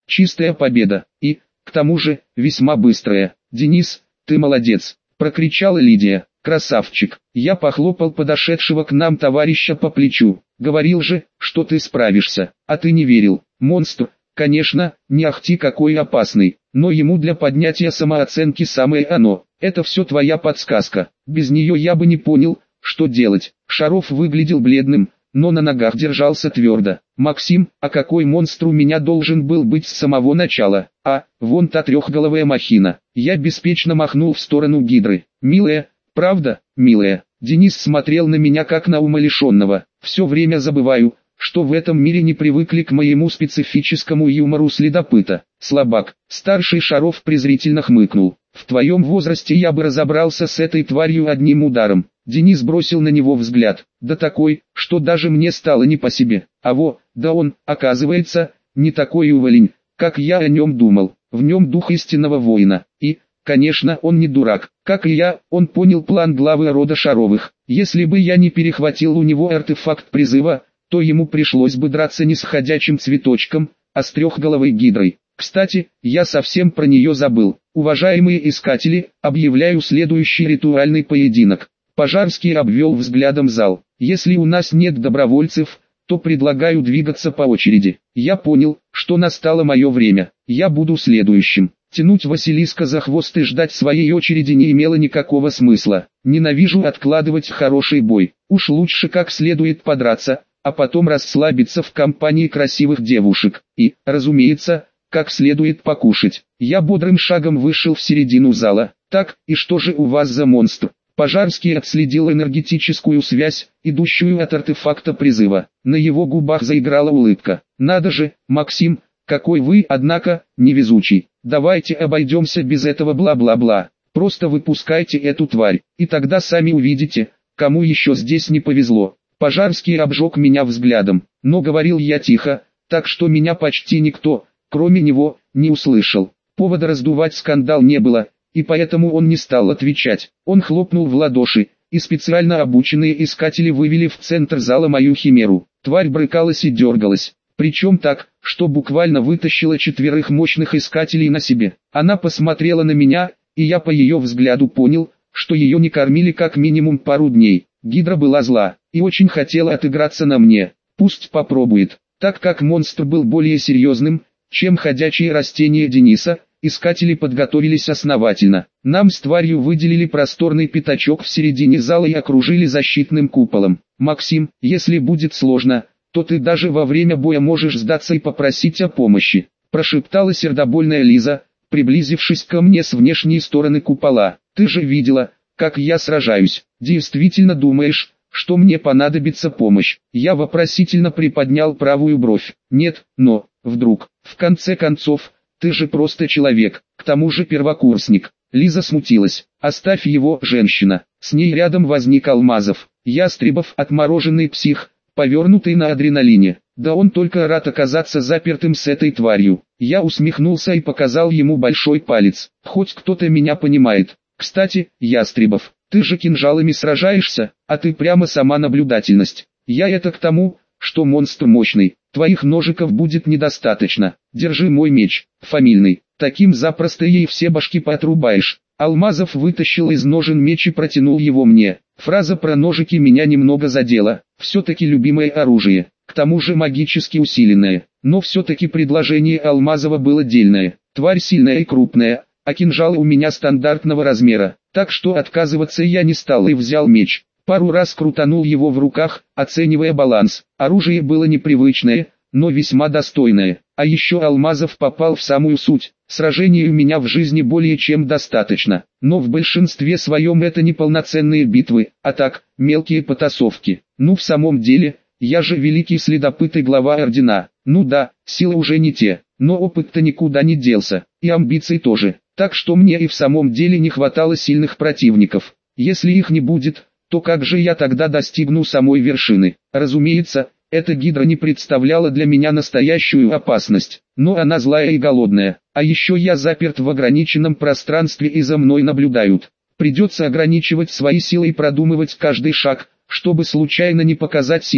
чистая победа. И, к тому же, весьма быстрая. Денис, ты молодец, прокричала Лидия. Красавчик. Я похлопал подошедшего к нам товарища по плечу. Говорил же, что ты справишься, а ты не верил. Монстр, конечно, не ахти какой опасный, но ему для поднятия самооценки самое оно. Это все твоя подсказка. Без нее я бы не понял, что делать. Шаров выглядел бледным, но на ногах держался твердо. Максим, а какой монстр у меня должен был быть с самого начала? А, вон та трехголовая махина. Я беспечно махнул в сторону гидры. Милая, правда, милая. Денис смотрел на меня как на умалишенного. Все время забываю, что в этом мире не привыкли к моему специфическому юмору следопыта. Слабак. Старший Шаров презрительно хмыкнул. В твоем возрасте я бы разобрался с этой тварью одним ударом. Денис бросил на него взгляд, да такой, что даже мне стало не по себе. Да он, оказывается, не такой уволень, как я о нем думал. В нем дух истинного воина. И, конечно, он не дурак. Как и я, он понял план главы рода Шаровых. Если бы я не перехватил у него артефакт призыва, то ему пришлось бы драться не с ходячим цветочком, а с трехголовой гидрой. Кстати, я совсем про нее забыл. Уважаемые искатели, объявляю следующий ритуальный поединок. Пожарский обвел взглядом зал. Если у нас нет добровольцев, то предлагаю двигаться по очереди. Я понял, что настало мое время. Я буду следующим. Тянуть Василиска за хвост и ждать своей очереди не имело никакого смысла. Ненавижу откладывать хороший бой. Уж лучше как следует подраться, а потом расслабиться в компании красивых девушек. И, разумеется, как следует покушать. Я бодрым шагом вышел в середину зала. Так, и что же у вас за монстр? Пожарский отследил энергетическую связь, идущую от артефакта призыва. На его губах заиграла улыбка. Надо же, Максим, какой вы, однако, невезучий. Давайте обойдемся без этого бла-бла-бла. Просто выпускайте эту тварь, и тогда сами увидите, кому еще здесь не повезло. Пожарский обжег меня взглядом, но говорил я тихо, так что меня почти никто, кроме него, не услышал. Повода раздувать скандал не было, и поэтому он не стал отвечать. Он хлопнул в ладоши, и специально обученные искатели вывели в центр зала мою химеру. Тварь брыкалась и дергалась, причем так, что буквально вытащила 4 мощных искателей на себе. Она посмотрела на меня, и я по ее взгляду понял, что ее не кормили как минимум пару дней. Гидра была зла, и очень хотела отыграться на мне. Пусть попробует. Так как монстр был более серьезным, чем ходячие растения Дениса, искатели подготовились основательно. Нам с тварью выделили просторный пятачок в середине зала и окружили защитным куполом. Максим, если будет сложно, то ты даже во время боя можешь сдаться и попросить о помощи, прошептала сердобольная Лиза, приблизившись ко мне с внешней стороны купола. Ты же видела, как я сражаюсь. Действительно думаешь, что мне понадобится помощь? Я вопросительно приподнял правую бровь. Нет, но, вдруг, в конце концов, ты же просто человек, к тому же первокурсник. Лиза смутилась. Оставь его, женщина. С ней рядом возник Алмазов. Ястребов, отмороженный псих, повернутый на адреналине. Да он только рад оказаться запертым с этой тварью. Я усмехнулся и показал ему большой палец. Хоть кто-то меня понимает. Кстати, Ястребов, ты же кинжалами сражаешься, а ты прямо сама наблюдательность. Я это к тому, что монстр мощный. Твоих ножиков будет недостаточно. Держи мой меч, фамильный. Таким запросто ей все башки поотрубаешь. Алмазов вытащил из ножен меч и протянул его мне. Фраза про ножики меня немного задела. Все-таки любимое оружие. К тому же магически усиленное. Но все-таки предложение Алмазова было дельное. Тварь сильная и крупная, а кинжал у меня стандартного размера. Так что отказываться я не стал и взял меч. Пару раз крутанул его в руках, оценивая баланс. Оружие было непривычное, но весьма достойное. А еще Алмазов попал в самую суть. Сражений у меня в жизни более чем достаточно. Но в большинстве своем это не полноценные битвы, а так, мелкие потасовки. Ну в самом деле, я же великий следопыт и глава ордена. Ну да, силы уже не те, но опыт-то никуда не делся, и амбиций тоже. Так что мне и в самом деле не хватало сильных противников. Если их не будет, то как же я тогда достигну самой вершины? Разумеется, эта гидра не представляла для меня настоящую опасность, но она злая и голодная. А еще я заперт в ограниченном пространстве и за мной наблюдают. Придется ограничивать свои силы и продумывать каждый шаг, чтобы случайно не показать силы,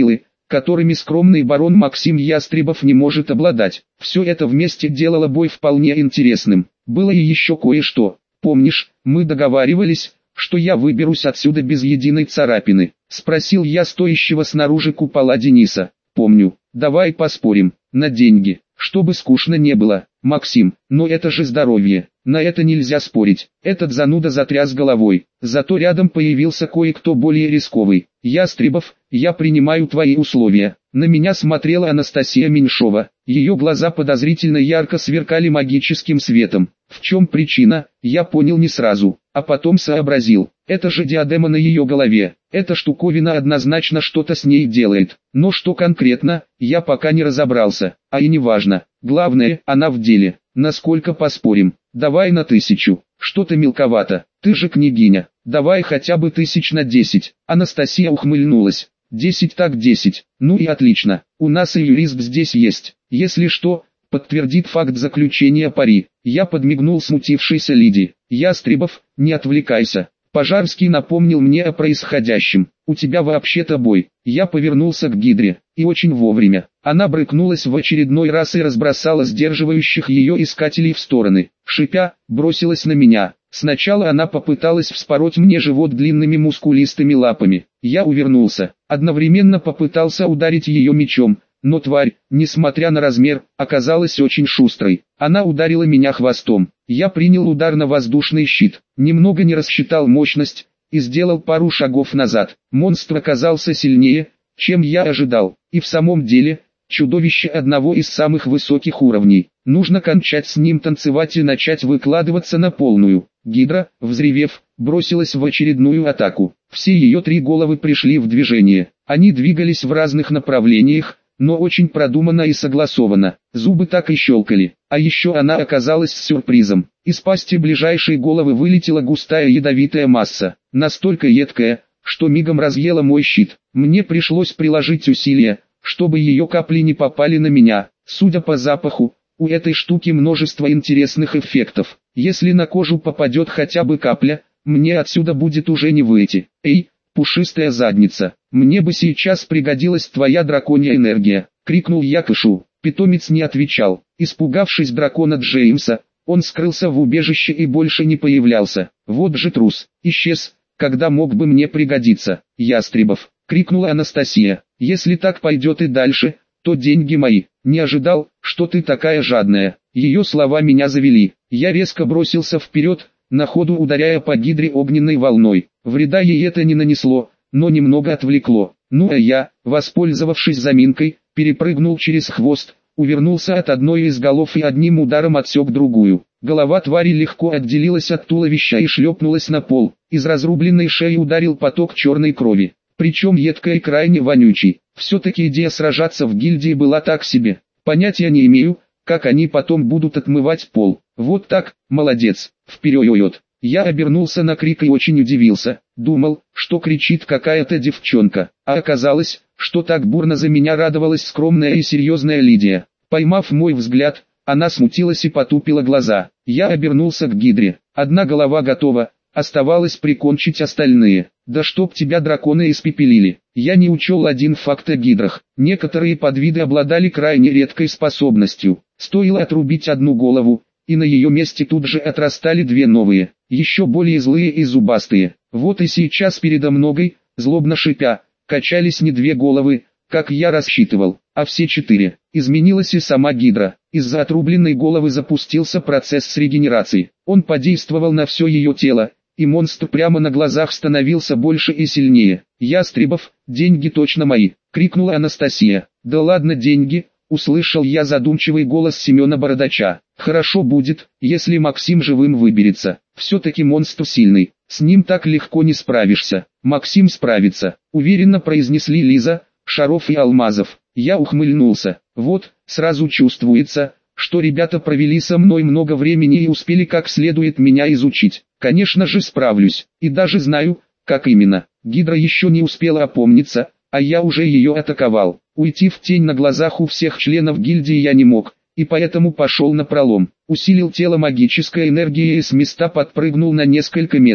которыми скромный барон Максим Ястребов не может обладать. Все это вместе делало бой вполне интересным. Было и еще кое-что. Помнишь, мы договаривались, что я выберусь отсюда без единой царапины? Спросил я стоящего снаружи купола Дениса. Помню. Давай поспорим. На деньги. Чтобы скучно не было. Максим, но это же здоровье. На это нельзя спорить. Этот зануда затряс головой. Зато рядом появился кое-кто более рисковый. Ястребов, я принимаю твои условия. На меня смотрела Анастасия Меньшова. Ее глаза подозрительно ярко сверкали магическим светом. В чем причина, я понял не сразу, а потом сообразил. Это же диадема на ее голове. Эта штуковина однозначно что-то с ней делает. Но что конкретно, я пока не разобрался. А и не важно. Главное, она в деле. Насколько поспорим? Давай на 1000. Что-то мелковато. Ты же княгиня. Давай хотя бы 1000 на 10. Анастасия ухмыльнулась. 10 так 10. Ну и отлично. У нас и юрист здесь есть. Если что, подтвердит факт заключения пари. Я подмигнул смутившейся Лидии. Ястребов, не отвлекайся. Пожарский напомнил мне о происходящем. У тебя вообще-то бой. Я повернулся к Гидре. И очень вовремя. Она брыкнулась в очередной раз и разбросала сдерживающих ее искателей в стороны. Шипя, бросилась на меня. Сначала она попыталась вспороть мне живот длинными мускулистыми лапами. Я увернулся. Одновременно попытался ударить ее мечом. Но тварь, несмотря на размер, оказалась очень шустрой. Она ударила меня хвостом. Я принял удар на воздушный щит. Немного не рассчитал мощность и сделал пару шагов назад. Монстр оказался сильнее, чем я ожидал. И в самом деле, чудовище одного из самых высоких уровней. Нужно кончать с ним танцевать и начать выкладываться на полную. Гидра, взревев, бросилась в очередную атаку. Все ее 3 головы пришли в движение. Они двигались в разных направлениях, но очень продуманно и согласованно. Зубы так и щелкали. А еще она оказалась с сюрпризом. Из пасти ближайшей головы вылетела густая ядовитая масса. Настолько едкая, что мигом разъела мой щит. Мне пришлось приложить усилия, чтобы ее капли не попали на меня. Судя по запаху, у этой штуки множество интересных эффектов. Если на кожу попадет хотя бы капля, мне отсюда будет уже не выйти. Эй, пушистая задница, мне бы сейчас пригодилась твоя драконья энергия, крикнул я Кышу. Питомец не отвечал. Испугавшись дракона Джеймса, он скрылся в убежище и больше не появлялся. Вот же трус, исчез, когда мог бы мне пригодиться. Ястребов, крикнула Анастасия, если так пойдет и дальше, то деньги мои. Не ожидал, что ты такая жадная. Ее слова меня завели. Я резко бросился вперед, на ходу ударяя по Гидре огненной волной. Вреда ей это не нанесло, но немного отвлекло. Ну а я, воспользовавшись заминкой, перепрыгнул через хвост, увернулся от одной из голов и одним ударом отсек другую. Голова твари легко отделилась от туловища и шлепнулась на пол. Из разрубленной шеи ударил поток черной крови, причем едкой и крайне вонючий. Все-таки идея сражаться в гильдии была так себе. Понятия не имею, как они потом будут отмывать пол. Вот так, молодец, вперед. Я обернулся на крик и очень удивился. Думал, что кричит какая-то девчонка, а оказалось, что так бурно за меня радовалась скромная и серьезная Лидия. Поймав мой взгляд, она смутилась и потупила глаза. Я обернулся к Гидре. Одна голова готова, оставалось прикончить остальные. Да чтоб тебя драконы испепелили. Я не учел один факт о гидрах. Некоторые подвиды обладали крайне редкой способностью. Стоило отрубить одну голову, и на ее месте тут же отрастали 2 новые, еще более злые и зубастые. Вот и сейчас передо мной, злобно шипя, качались не 2 головы, как я рассчитывал, а все 4. Изменилась и сама гидра. Из-за отрубленной головы запустился процесс с регенерацией. Он подействовал на все ее тело, и монстр прямо на глазах становился больше и сильнее. «Ястребов, деньги точно мои!» — крикнула Анастасия. «Да ладно деньги!» — услышал я задумчивый голос Семена Бородача. «Хорошо будет, если Максим живым выберется. Все-таки монстр сильный, с ним так легко не справишься». «Максим справится», — уверенно произнесли Лиза, Шаров и Алмазов. Я ухмыльнулся. Вот, сразу чувствуется, что ребята провели со мной много времени и успели как следует меня изучить. Конечно же справлюсь, и даже знаю, как именно. Гидра еще не успела опомниться, а я уже ее атаковал. Уйти в тень на глазах у всех членов гильдии я не мог, и поэтому пошел напролом. Усилил тело магической энергией и с места подпрыгнул на несколько метров.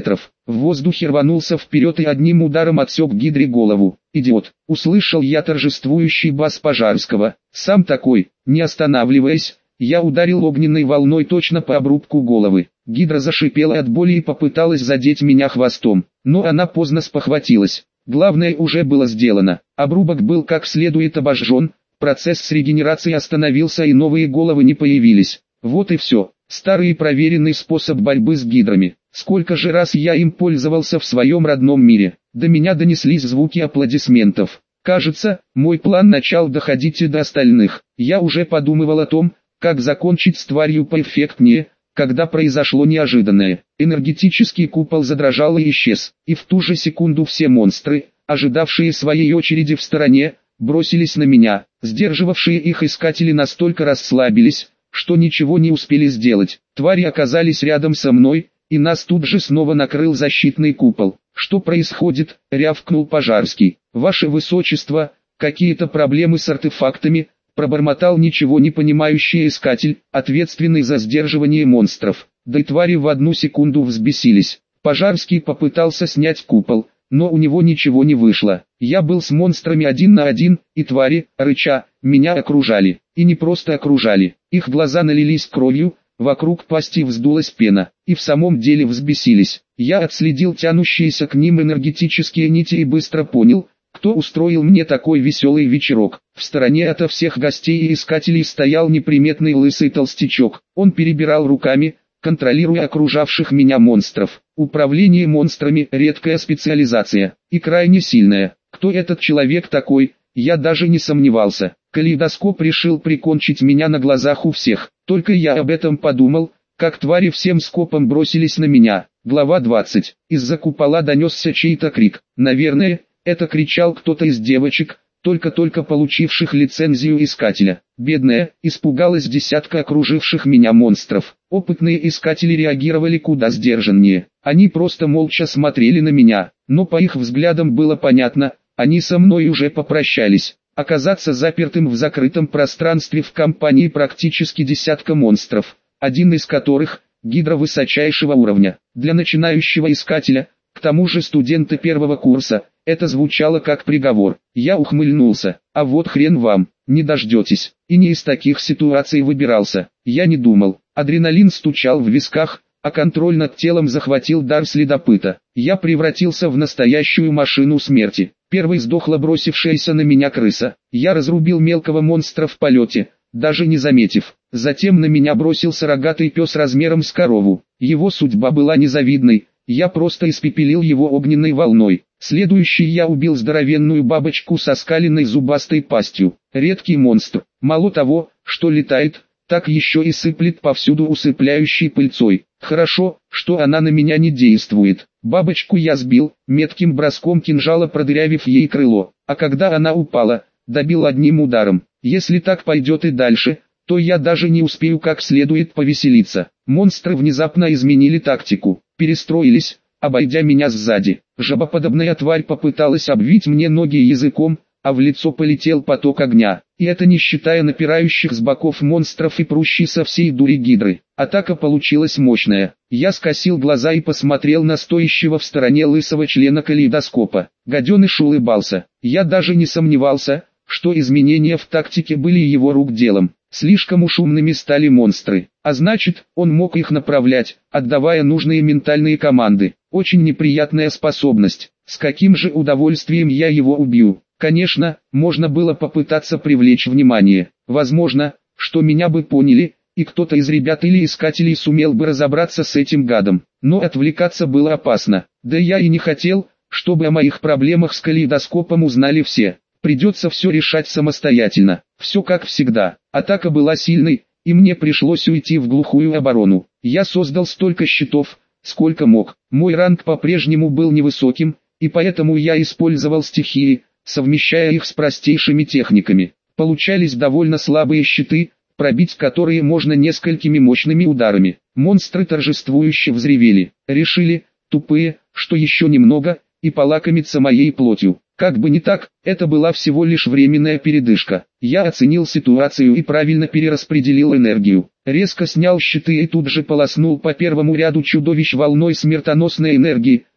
в воздухе рванулся вперед и одним ударом отсек гидре голову. «Идиот!» — услышал я торжествующий бас Пожарского. Сам такой, не останавливаясь, я ударил огненной волной точно по обрубку головы. Гидра зашипела от боли и попыталась задеть меня хвостом, но она поздно спохватилась. Главное уже было сделано. Обрубок был как следует обожжен, процесс с регенерацией остановился и новые головы не появились. Вот и все. Старый и проверенный способ борьбы с гидрами. Сколько же раз я им пользовался в своем родном мире. До меня донеслись звуки аплодисментов. Кажется, мой план начал доходить и до остальных. Я уже подумывал о том, как закончить с тварью поэффектнее, когда произошло неожиданное. Энергетический купол задрожал и исчез, и в ту же секунду все монстры, ожидавшие своей очереди в стороне, бросились на меня. Сдерживавшие их искатели настолько расслабились, что ничего не успели сделать. Твари оказались рядом со мной, и нас тут же снова накрыл защитный купол. «Что происходит?» — рявкнул Пожарский. «Ваше Высочество, какие-то проблемы с артефактами?» — пробормотал ничего не понимающий искатель, ответственный за сдерживание монстров. Да и твари в одну секунду взбесились. Пожарский попытался снять купол, но у него ничего не вышло. Я был с монстрами один на один, и твари, рыча, меня окружали. И не просто окружали, их глаза налились кровью, вокруг пасти вздулась пена, и в самом деле взбесились. Я отследил тянущиеся к ним энергетические нити и быстро понял, кто устроил мне такой веселый вечерок. В стороне ото всех гостей и искателей стоял неприметный лысый толстячок. Он перебирал руками, контролируя окружавших меня монстров. Управление монстрами – редкая специализация, и крайне сильная. Кто этот человек такой, я даже не сомневался. Калейдоскоп решил прикончить меня на глазах у всех. Только я об этом подумал, как твари всем скопом бросились на меня. Глава 20. Из-за купола донесся чей-то крик. Наверное, это кричал кто-то из девочек, только-только получивших лицензию искателя. Бедная, испугалась десятка окруживших меня монстров. Опытные искатели реагировали куда сдержаннее. Они просто молча смотрели на меня, но по их взглядам было понятно, они со мной уже попрощались. Оказаться запертым в закрытом пространстве в компании практически десятка монстров, один из которых – гидра высочайшего уровня. Для начинающего искателя, к тому же студента первого курса, это звучало как приговор. Я ухмыльнулся. А вот хрен вам, не дождетесь. И не из таких ситуаций выбирался. Я не думал. Адреналин стучал в висках, а контроль над телом захватил дар следопыта. Я превратился в настоящую машину смерти. Первой сдохла бросившаяся на меня крыса. Я разрубил мелкого монстра в полете, даже не заметив. Затем на меня бросился рогатый пес размером с корову. Его судьба была незавидной. Я просто испепелил его огненной волной. Следующий я убил здоровенную бабочку со скаленной зубастой пастью. Редкий монстр. Мало того, что летает, так еще и сыплет повсюду усыпляющей пыльцой. Хорошо, что она на меня не действует. Бабочку я сбил, метким броском кинжала продырявив ей крыло. А когда она упала, добил одним ударом. Если так пойдет и дальше, то я даже не успею как следует повеселиться. Монстры внезапно изменили тактику, перестроились, обойдя меня сзади. Жабоподобная тварь попыталась обвить мне ноги языком, а в лицо полетел поток огня. И это не считая напирающих с боков монстров и прущей со всей дури гидры. Атака получилась мощная. Я скосил глаза и посмотрел на стоящего в стороне лысого члена калейдоскопа. Гаденыш улыбался. Я даже не сомневался, что изменения в тактике были его рук делом. Слишком уж умными стали монстры, а значит, он мог их направлять, отдавая нужные ментальные команды. Очень неприятная способность. С каким же удовольствием я его убью? Конечно, можно было попытаться привлечь внимание. Возможно, что меня бы поняли, и кто-то из ребят или искателей сумел бы разобраться с этим гадом. Но отвлекаться было опасно. Да я и не хотел, чтобы о моих проблемах с калейдоскопом узнали все. Придется все решать самостоятельно. Все как всегда. Атака была сильной, и мне пришлось уйти в глухую оборону. Я создал столько щитов, сколько мог. Мой ранг по-прежнему был невысоким, и поэтому я использовал стихии, совмещая их с простейшими техниками. Получались довольно слабые щиты, пробить которые можно несколькими мощными ударами. Монстры торжествующе взревели. Решили, тупые, что еще немного, и полакомиться моей плотью. Как бы не так, это была всего лишь временная передышка. Я оценил ситуацию и правильно перераспределил энергию. Резко снял щиты и тут же полоснул по первому ряду чудовищ волной смертоносной энергии,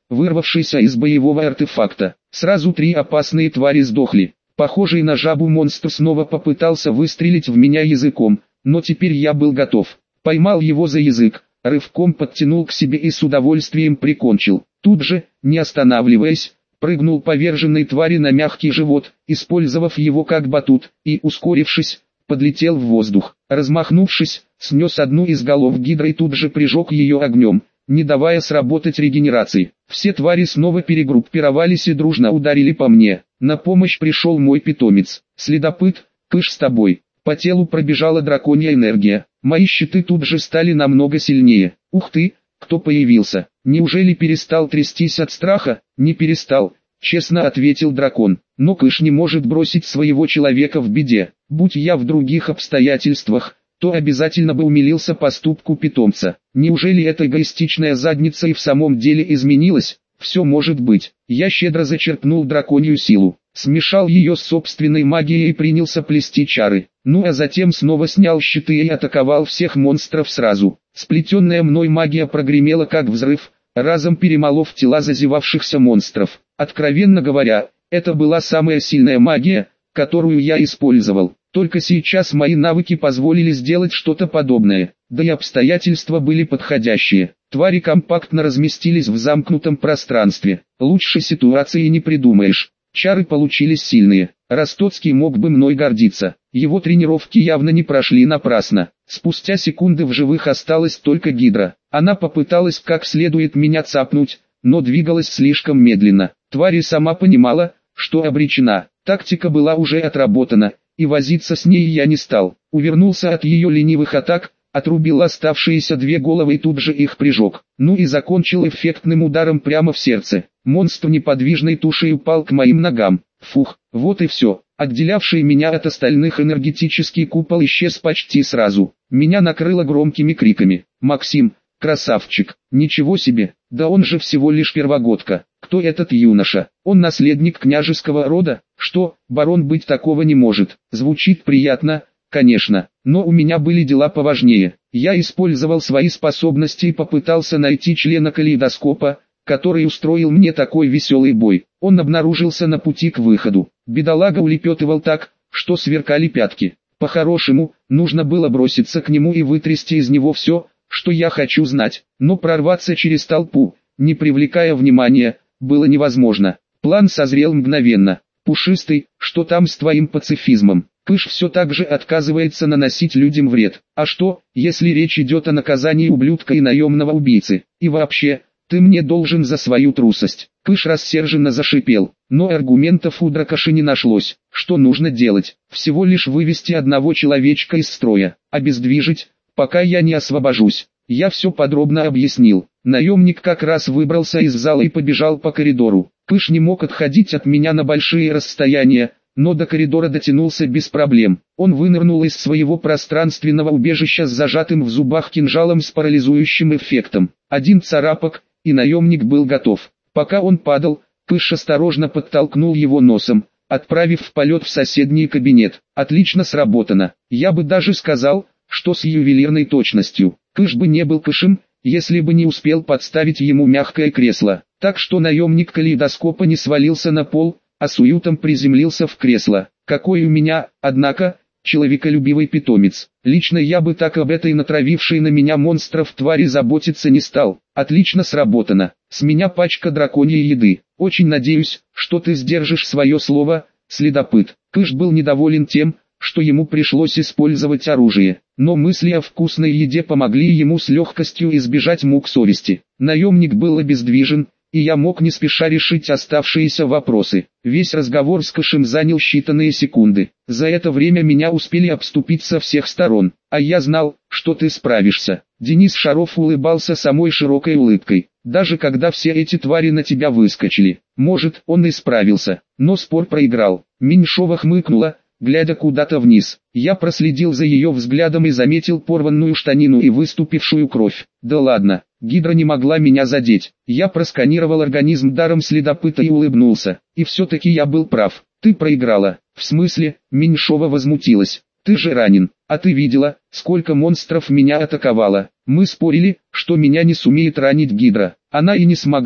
вырвавшийся из боевого артефакта. Сразу 3 опасные твари сдохли. Похожий на жабу монстр снова попытался выстрелить в меня языком, но теперь я был готов. Поймал его за язык, рывком подтянул к себе и с удовольствием прикончил. Тут же, не останавливаясь, прыгнул поверженной твари на мягкий живот, использовав его как батут, и, ускорившись, подлетел в воздух. Размахнувшись, снес одну из голов гидры и тут же прижег ее огнем, не давая сработать регенерации. Все твари снова перегруппировались и дружно ударили по мне. На помощь пришел мой питомец. Следопыт, кыш с тобой. По телу пробежала драконья энергия. Мои щиты тут же стали намного сильнее. Ух ты, кто появился? Неужели перестал трястись от страха? Не перестал, честно ответил дракон. Но кыш не может бросить своего человека в беде. Будь я в других обстоятельствах, то обязательно бы умилился поступку питомца. Неужели эта эгоистичная задница и в самом деле изменилась? Все может быть. Я щедро зачерпнул драконью силу, смешал ее с собственной магией и принялся плести чары. Ну а затем снова снял щиты и атаковал всех монстров сразу. Сплетенная мной магия прогремела как взрыв, разом перемолов тела зазевавшихся монстров. Откровенно говоря, это была самая сильная магия, которую я использовал. Только сейчас мои навыки позволили сделать что-то подобное, да и обстоятельства были подходящие. Твари компактно разместились в замкнутом пространстве. Лучшей ситуации не придумаешь. Чары получились сильные. Ростоцкий мог бы мной гордиться. Его тренировки явно не прошли напрасно. Спустя секунды в живых осталась только гидра. Она попыталась как следует меня цапнуть, но двигалась слишком медленно. Тварь и сама понимала, что обречена. Тактика была уже отработана, и возиться с ней я не стал. Увернулся от ее ленивых атак, отрубил оставшиеся 2 головы и тут же их прижег. Ну и закончил эффектным ударом прямо в сердце. Монстр неподвижной тушей упал к моим ногам. Фух, вот и все. Отделявший меня от остальных энергетический купол исчез почти сразу. Меня накрыло громкими криками. «Максим, красавчик, ничего себе, да он же всего лишь первогодка. Кто этот юноша? Он наследник княжеского рода? Что, барон быть такого не может?» Звучит приятно, конечно, но у меня были дела поважнее. Я использовал свои способности и попытался найти члена калейдоскопа, который устроил мне такой веселый бой. Он обнаружился на пути к выходу. Бедолага улепетывал так, что сверкали пятки. По-хорошему, нужно было броситься к нему и вытрясти из него все, что я хочу знать. Но прорваться через толпу, не привлекая внимания, было невозможно. План созрел мгновенно. «Пушистый, что там с твоим пацифизмом? Кыш все так же отказывается наносить людям вред. А что, если речь идет о наказании ублюдка и наемного убийцы? И вообще, ты мне должен за свою трусость». Кыш рассерженно зашипел, но аргументов у дракоши не нашлось. Что нужно делать? Всего лишь вывести одного человечка из строя, обездвижить, пока я не освобожусь. Я все подробно объяснил. Наемник как раз выбрался из зала и побежал по коридору. Кыш не мог отходить от меня на большие расстояния, но до коридора дотянулся без проблем. Он вынырнул из своего пространственного убежища с зажатым в зубах кинжалом с парализующим эффектом. Один царапок, и наемник был готов. Пока он падал, Кыш осторожно подтолкнул его носом, отправив в полет в соседний кабинет. Отлично сработано. Я бы даже сказал, что с ювелирной точностью. Кыш бы не был Кышем, если бы не успел подставить ему мягкое кресло. Так что наемник калейдоскопа не свалился на пол, а с уютом приземлился в кресло. Какой у меня, однако, человеколюбивый питомец. Лично я бы так об этой натравившей на меня монстров твари заботиться не стал. Отлично сработано. С меня пачка драконьей еды. Очень надеюсь, что ты сдержишь свое слово, следопыт. Кыш был недоволен тем, что ему пришлось использовать оружие, но мысли о вкусной еде помогли ему с легкостью избежать мук совести. Наемник был обездвижен, и я мог не спеша решить оставшиеся вопросы. Весь разговор с Кышем занял считанные секунды. За это время меня успели обступить со всех сторон, а я знал, что ты справишься. Денис Шаров улыбался самой широкой улыбкой. Даже когда все эти твари на тебя выскочили, может, он и справился, но спор проиграл. Меньшова хмыкнула, глядя куда-то вниз. Я проследил за ее взглядом и заметил порванную штанину и выступившую кровь. Да ладно, гидра не могла меня задеть. Я просканировал организм даром следопыта и улыбнулся. И все-таки я был прав. Ты проиграла. В смысле? Меньшова возмутилась. Ты же ранен. А ты видела, сколько монстров меня атаковало? Мы спорили, что меня не сумеет ранить гидра. Она и не смогла.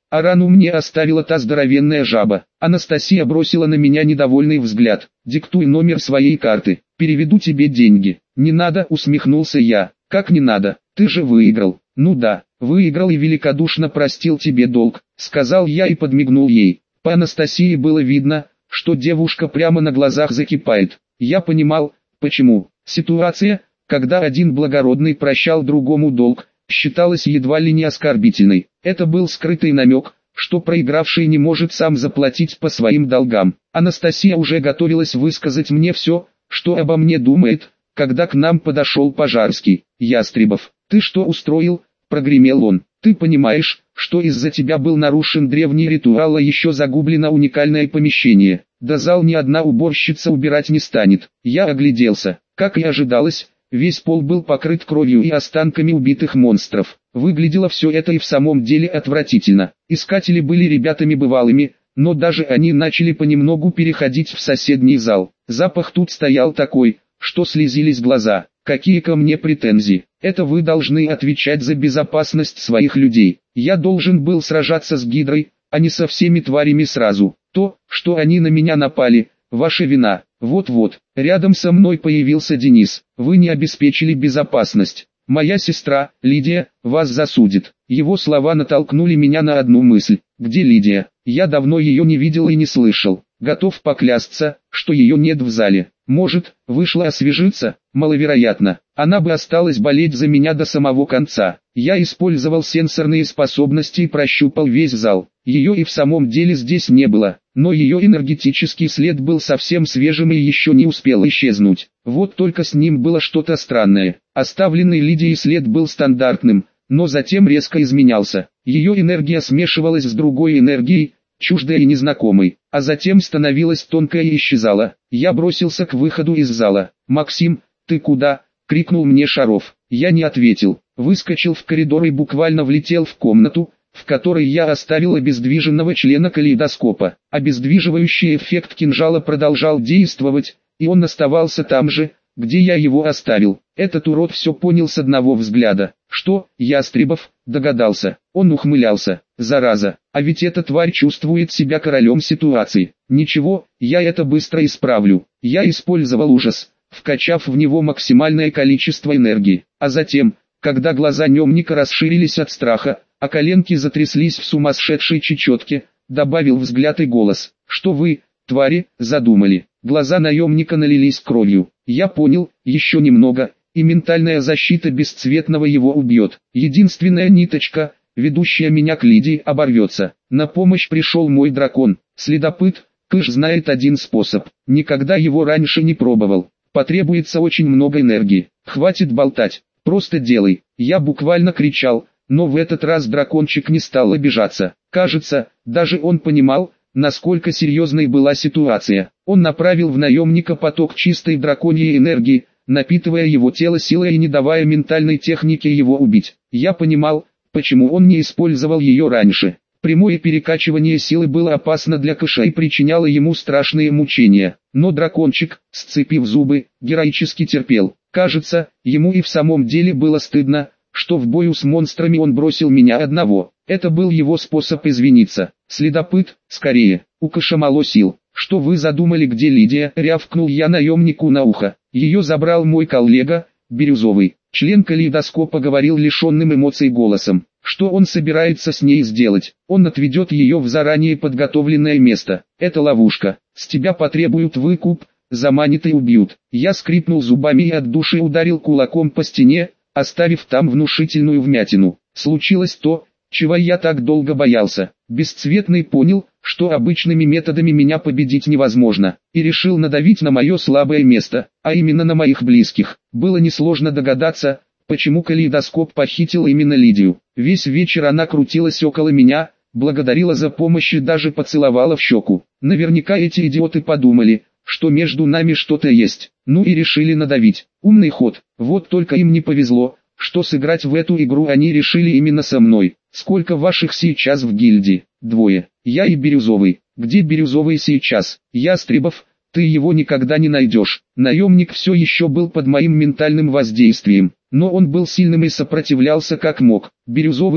а рану мне оставила та здоровенная жаба. Анастасия бросила на меня недовольный взгляд. «Диктуй номер своей карты, переведу тебе деньги». «Не надо», усмехнулся я. «Как не надо? Ты же выиграл». «Ну да, выиграл и великодушно простил тебе долг», сказал я и подмигнул ей. По Анастасии было видно, что девушка прямо на глазах закипает. Я понимал, почему. Ситуация, когда один благородный прощал другому долг, считалась едва ли не оскорбительной. Это был скрытый намек, что проигравший не может сам заплатить по своим долгам. Анастасия уже готовилась высказать мне все, что обо мне думает, когда к нам подошел Пожарский. «Ястребов, ты что устроил?» – прогремел он. «Ты понимаешь, что из-за тебя был нарушен древний ритуал, а еще загублено уникальное помещение? Да зал ни одна уборщица убирать не станет». Я огляделся. Как и ожидалось, весь пол был покрыт кровью и останками убитых монстров. Выглядело все это и в самом деле отвратительно. Искатели были ребятами бывалыми, но даже они начали понемногу переходить в соседний зал. Запах тут стоял такой, что слезились глаза. «Какие ко мне претензии? Это вы должны отвечать за безопасность своих людей. Я должен был сражаться с Гидрой, а не со всеми тварями сразу. То, что они на меня напали, ваша вина». Вот-вот, рядом со мной появился Денис. «Вы не обеспечили безопасность. Моя сестра, Лидия, вас засудит». Его слова натолкнули меня на одну мысль. Где Лидия? Я давно ее не видел и не слышал. Готов поклясться, что ее нет в зале. Может, вышла освежиться? Маловероятно. Она бы осталась болеть за меня до самого конца. Я использовал сенсорные способности и прощупал весь зал. Ее и в самом деле здесь не было, но ее энергетический след был совсем свежим и еще не успел исчезнуть. Вот только с ним было что-то странное. Оставленный Лидией след был стандартным, но затем резко изменялся. Ее энергия смешивалась с другой энергией, чуждой и незнакомой, а затем становилась тонкой и исчезала. Я бросился к выходу из зала. «Максим, ты куда?» — крикнул мне Шаров. Я не ответил. Выскочил в коридор и буквально влетел в комнату, в которой я оставил обездвиженного члена калейдоскопа. Обездвиживающий эффект кинжала продолжал действовать, и он оставался там же, где я его оставил. Этот урод все понял с одного взгляда. «Что, Ястребов?» — догадался. Он ухмылялся. «Зараза, а ведь эта тварь чувствует себя королем ситуации. Ничего, я это быстро исправлю». Я использовал ужас, вкачав в него максимальное количество энергии. А затем, когда глаза Немника расширились от страха, а коленки затряслись в сумасшедшей чечетке, добавил взгляд и голос. «Что вы, твари, задумали?» Глаза наемника налились кровью. Я понял, еще немного, и ментальная защита бесцветного его убьет. Единственная ниточка, ведущая меня к Лидии, оборвется. На помощь пришел мой дракон. Следопыт, Кыш знает один способ. Никогда его раньше не пробовал. Потребуется очень много энергии. Хватит болтать, просто делай. Я буквально кричал, но в этот раз дракончик не стал обижаться. Кажется, даже он понимал, насколько серьезной была ситуация. Он направил в наемника поток чистой драконьей энергии, напитывая его тело силой и не давая ментальной технике его убить. Я понимал, почему он не использовал ее раньше. Прямое перекачивание силы было опасно для Кыша и причиняло ему страшные мучения. Но дракончик, сцепив зубы, героически терпел. Кажется, ему и в самом деле было стыдно, что в бою с монстрами он бросил меня одного. Это был его способ извиниться. «Следопыт, скорее, у Кыша мало сил». «Что вы задумали, где Лидия?» — рявкнул я наемнику на ухо. «Ее забрал мой коллега, Бирюзовый». Член калейдоскопа говорил лишенным эмоций голосом. «Что он собирается с ней сделать? Он отведет ее в заранее подготовленное место. Это ловушка. С тебя потребуют выкуп, заманят и убьют». Я скрипнул зубами и от души ударил кулаком по стене, оставив там внушительную вмятину. Случилось то, чего я так долго боялся. Бесцветный понял, что обычными методами меня победить невозможно, и решил надавить на мое слабое место, а именно на моих близких. Было несложно догадаться, почему калейдоскоп похитил именно Лидию. Весь вечер она крутилась около меня, благодарила за помощь и даже поцеловала в щеку. Наверняка эти идиоты подумали, что между нами что-то есть, ну и решили надавить. Умный ход. Вот только им не повезло, что сыграть в эту игру они решили именно со мной. «Сколько ваших сейчас в гильдии?» «2. Я и Бирюзовый». «Где Бирюзовый сейчас?» «Ястребов, ты его никогда не найдешь». Наемник все еще был под моим ментальным воздействием, но он был сильным и сопротивлялся как мог. «Бирюзовый,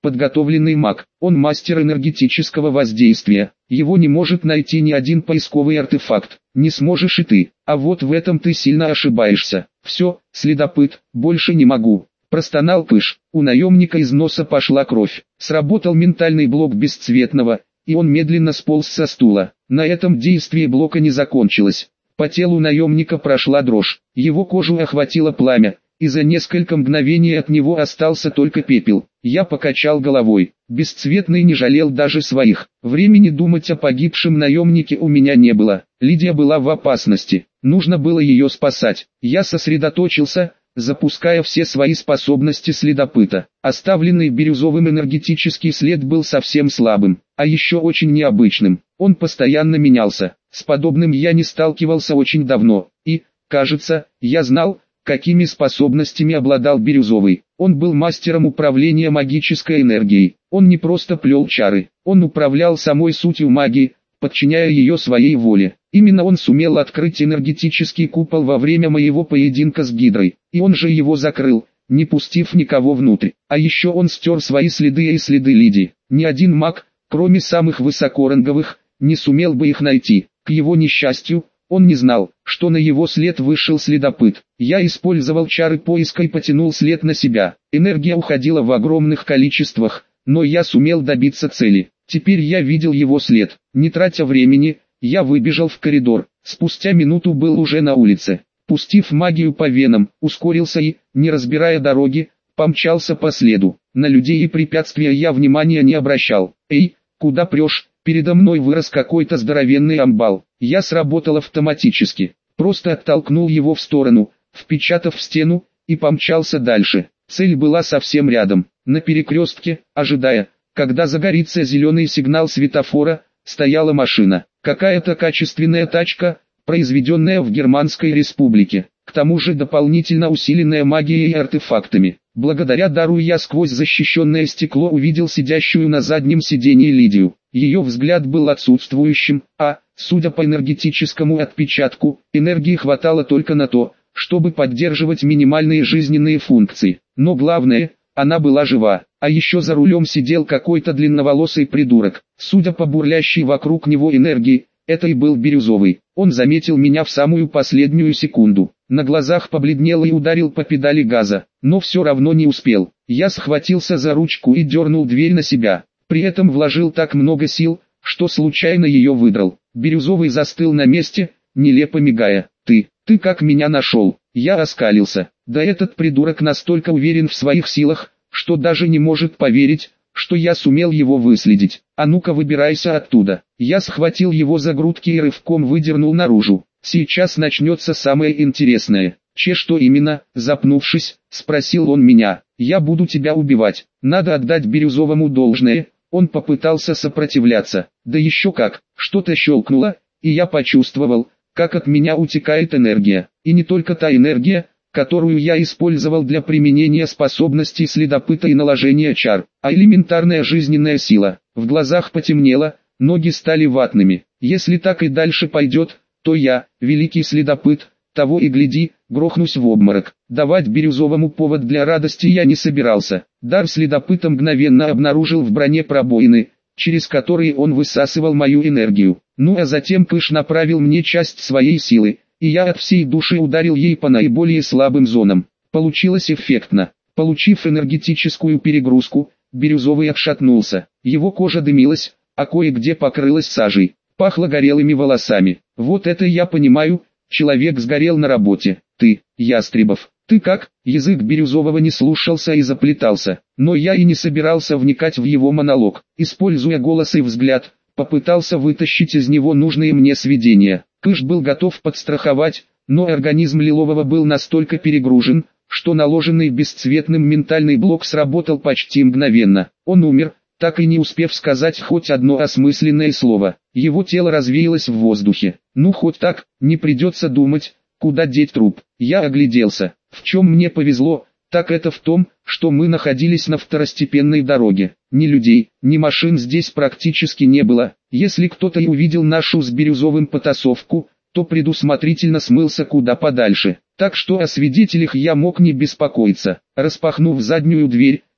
подготовленный маг. Он мастер энергетического воздействия. Его не может найти ни один поисковый артефакт. Не сможешь и ты. А вот в этом ты сильно ошибаешься. Все, следопыт, больше не могу. Простонал Пыш. У наемника из носа пошла кровь. Сработал ментальный блок бесцветного, и он медленно сполз со стула. На этом действие блока не закончилось. По телу наемника прошла дрожь. Его кожу охватило пламя, и за несколько мгновений от него остался только пепел. Я покачал головой. Бесцветный не жалел даже своих. Времени думать о погибшем наемнике у меня не было. Лидия была в опасности. Нужно было ее спасать. Я сосредоточился, запуская все свои способности следопыта. Оставленный бирюзовым энергетический след был совсем слабым, а еще очень необычным. Он постоянно менялся. С подобным я не сталкивался очень давно, и, кажется, я знал, какими способностями обладал бирюзовый. Он был мастером управления магической энергией. Он не просто плел чары, он управлял самой сутью магии, подчиняя ее своей воле. Именно он сумел открыть энергетический купол во время моего поединка с Гидрой, и он же его закрыл, не пустив никого внутрь. А еще он стер свои следы и следы Лидии. Ни один маг, кроме самых высокоранговых, не сумел бы их найти. К его несчастью, он не знал, что на его след вышел следопыт. Я использовал чары поиска и потянул след на себя. Энергия уходила в огромных количествах, но я сумел добиться цели. Теперь я видел его след. Не тратя времени, я выбежал в коридор. Спустя минуту был уже на улице. Пустив магию по венам, ускорился и, не разбирая дороги, помчался по следу. На людей и препятствия я внимания не обращал. «Эй, куда прешь?» Передо мной вырос какой-то здоровенный амбал. Я сработал автоматически. Просто оттолкнул его в сторону, впечатав в стену, и помчался дальше. Цель была совсем рядом. На перекрестке, ожидая, когда загорится зеленый сигнал светофора, стояла машина. Какая-то качественная тачка, произведенная в Германской республике. К тому же дополнительно усиленная магией и артефактами. Благодаря дару я сквозь защищенное стекло увидел сидящую на заднем сиденье Лидию. Ее взгляд был отсутствующим, а, судя по энергетическому отпечатку, энергии хватало только на то, чтобы поддерживать минимальные жизненные функции. Но главное, она была жива. А еще за рулем сидел какой-то длинноволосый придурок. Судя по бурлящей вокруг него энергии, это и был бирюзовый. Он заметил меня в самую последнюю секунду. На глазах побледнел и ударил по педали газа, но все равно не успел. Я схватился за ручку и дернул дверь на себя. При этом вложил так много сил, что случайно ее выдрал. Бирюзовый застыл на месте, нелепо мигая. Ты как меня нашел?» Я оскалился. Да этот придурок настолько уверен в своих силах, что даже не может поверить, что я сумел его выследить. «А ну-ка выбирайся оттуда». Я схватил его за грудки и рывком выдернул наружу. «Сейчас начнется самое интересное». Что именно?» Запнувшись, спросил он меня. «Я буду тебя убивать». Надо отдать Бирюзовому должное, он попытался сопротивляться. Да еще как, что-то щелкнуло, и я почувствовал, как от меня утекает энергия. И не только та энергия, которую я использовал для применения способностей следопыта и наложения чар, а элементарная жизненная сила. В глазах потемнело, ноги стали ватными. Если так и дальше пойдет, то я, великий следопыт, того и гляди, грохнусь в обморок. Давать Бирюзовому повод для радости я не собирался. Дар следопыта мгновенно обнаружил в броне пробоины, через которые он высасывал мою энергию. Ну а затем Пыш направил мне часть своей силы, и я от всей души ударил ей по наиболее слабым зонам. Получилось эффектно. Получив энергетическую перегрузку, Бирюзовый отшатнулся. Его кожа дымилась, а кое-где покрылась сажей. Пахло горелыми волосами. Вот это я понимаю, человек сгорел на работе. «Ты, Ястребов, ты как?» Язык Бирюзового не слушался и заплетался. Но я и не собирался вникать в его монолог. Используя голос и взгляд, попытался вытащить из него нужные мне сведения. Пыш был готов подстраховать, но организм Лилового был настолько перегружен, что наложенный бесцветным ментальный блок сработал почти мгновенно. Он умер, так и не успев сказать хоть одно осмысленное слово. Его тело развеялось в воздухе. Ну хоть так, не придется думать, куда деть труп. Я огляделся. В чем мне повезло, так это в том, что мы находились на второстепенной дороге. Ни людей, ни машин здесь практически не было. Если кто-то и увидел нашу с Бирюзовым потасовку, то предусмотрительно смылся куда подальше. Так что о свидетелях я мог не беспокоиться. Распахнув заднюю дверь,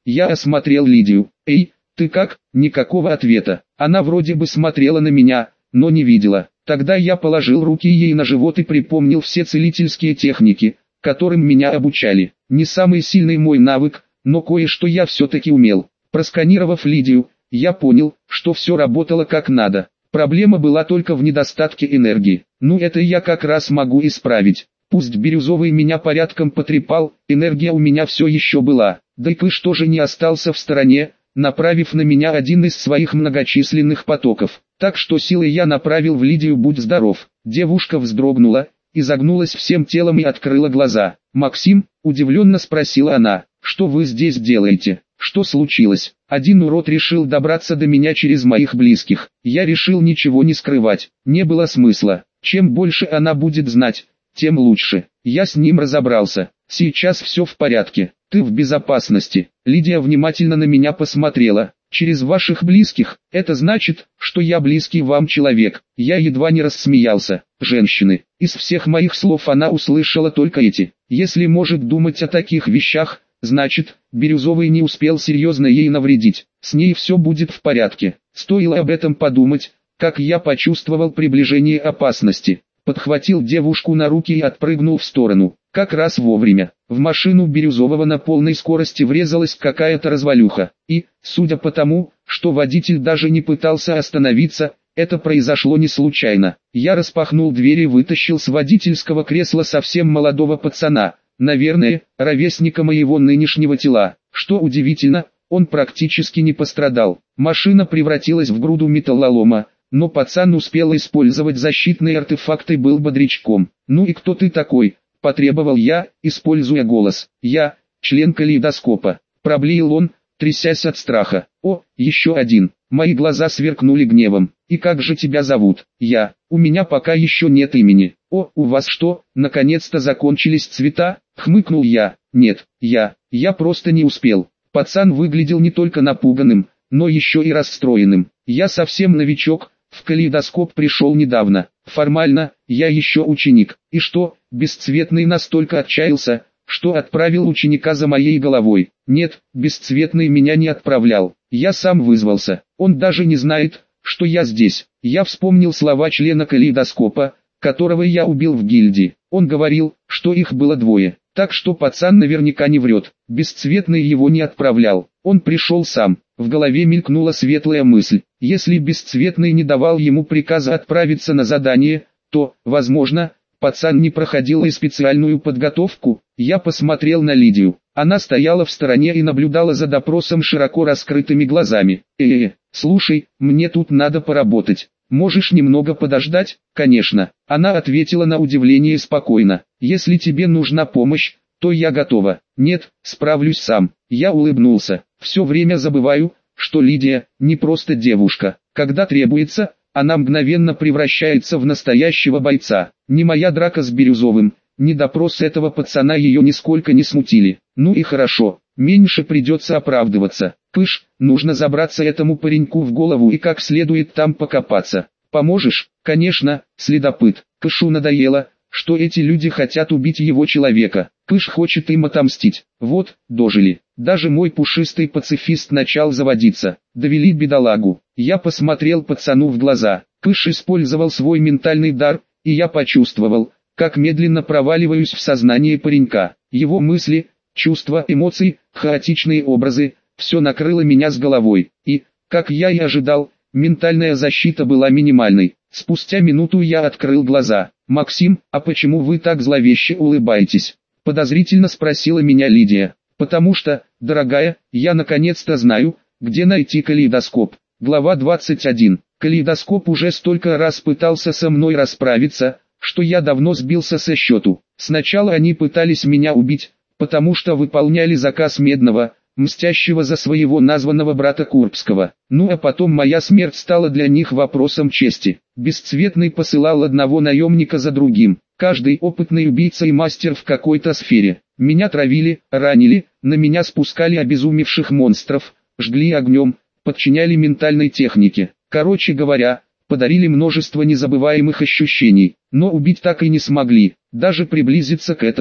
Я осмотрел Лидию. «Эй, ты как?» Никакого ответа. Она вроде бы смотрела на меня, но не видела. Тогда я положил руки ей на живот и припомнил все целительские техники, которым меня обучали. Не самый сильный мой навык, но кое-что я все-таки умел. Просканировав Лидию, я понял, что все работало как надо. Проблема была только в недостатке энергии. Ну это я как раз могу исправить. Пусть Бирюзовый меня порядком потрепал, энергия у меня все еще была. Да и Пыш тоже не остался в стороне, направив на меня один из своих многочисленных потоков. Так что силой я направил в Лидию «Будь здоров». Девушка вздрогнула, изогнулась всем телом и открыла глаза. «Максим?» – удивленно спросила она. «Что вы здесь делаете? Что случилось?» Один урод решил добраться до меня через моих близких. Я решил ничего не скрывать. Не было смысла. Чем больше она будет знать, тем лучше. Я с ним разобрался. Сейчас все в порядке. Ты в безопасности. Лидия внимательно на меня посмотрела. Через ваших близких, это значит, что я близкий вам человек. Я едва не рассмеялся. Женщины. Из всех моих слов она услышала только эти. Если может думать о таких вещах, значит, Бирюзовый не успел серьезно ей навредить. С ней все будет в порядке. Стоило об этом подумать, как я почувствовал приближение опасности. Подхватил девушку на руки и отпрыгнул в сторону. Как раз вовремя. В машину Бирюзового на полной скорости врезалась какая-то развалюха. И, судя по тому, что водитель даже не пытался остановиться, это произошло не случайно. Я распахнул дверь и вытащил с водительского кресла совсем молодого пацана. Наверное, ровесника моего нынешнего тела. Что удивительно, он практически не пострадал. Машина превратилась в груду металлолома, но пацан успел использовать защитные артефакты и был бодрячком. «Ну и кто ты такой?» – потребовал я, используя голос. «Я, член калейдоскопа», – проблеял он, трясясь от страха. «О, еще один». Мои глаза сверкнули гневом. «И как же тебя зовут?» «Я. У меня пока еще нет имени». «О, у вас что, наконец-то закончились цвета?» – хмыкнул я. «Нет, я просто не успел». Пацан выглядел не только напуганным, но еще и расстроенным. «Я совсем новичок, в калейдоскоп пришел недавно. Формально, я еще ученик». «И что, Бесцветный настолько отчаялся, что отправил ученика за моей головой?» «Нет, Бесцветный меня не отправлял. Я сам вызвался. Он даже не знает, что я здесь». Я вспомнил слова члена калейдоскопа, которого я убил в гильдии. Он говорил, что их было двое. Так что пацан наверняка не врет. Бесцветный его не отправлял. Он пришел сам. В голове мелькнула светлая мысль. Если Бесцветный не давал ему приказа отправиться на задание, то, возможно, пацан не проходил и специальную подготовку. Я посмотрел на Лидию. Она стояла в стороне и наблюдала за допросом широко раскрытыми глазами. Слушай, мне тут надо поработать. Можешь немного подождать?» «Конечно». Она ответила на удивление спокойно. «Если тебе нужна помощь, то я готова». «Нет, справлюсь сам». Я улыбнулся. Все время забываю, что Лидия не просто девушка. Когда требуется, она мгновенно превращается в настоящего бойца. Ни моя драка с Бирюзовым, ни допрос этого пацана ее нисколько не смутили. Ну и хорошо, меньше придется оправдываться. Пыш, нужно забраться этому пареньку в голову и как следует там покопаться. Поможешь? Конечно, следопыт. Пышу надоело, что эти люди хотят убить его человека. Пыш хочет им отомстить. Вот, дожили. Даже мой пушистый пацифист начал заводиться. Довели бедолагу. Я посмотрел пацану в глаза. Пыш использовал свой ментальный дар, и я почувствовал, как медленно проваливаюсь в сознание паренька. Его мысли, чувства, эмоции, хаотичные образы – все накрыло меня с головой. И, как я и ожидал, ментальная защита была минимальной. Спустя минуту я открыл глаза. «Максим, а почему вы так зловеще улыбаетесь?» – подозрительно спросила меня Лидия. «Потому что, дорогая, я наконец-то знаю, где найти калейдоскоп». Глава 21. Калейдоскоп уже столько раз пытался со мной расправиться, что я давно сбился со счету. Сначала они пытались меня убить, потому что выполняли заказ Медного, мстящего за своего названного брата Курбского. Ну а потом моя смерть стала для них вопросом чести. Бесцветный посылал одного наемника за другим. Каждый опытный убийца и мастер в какой-то сфере. Меня травили, ранили, на меня спускали обезумевших монстров, жгли огнем, подчиняли ментальной технике. Короче говоря, подарили множество незабываемых ощущений, но убить так и не смогли. Даже приблизиться к этому,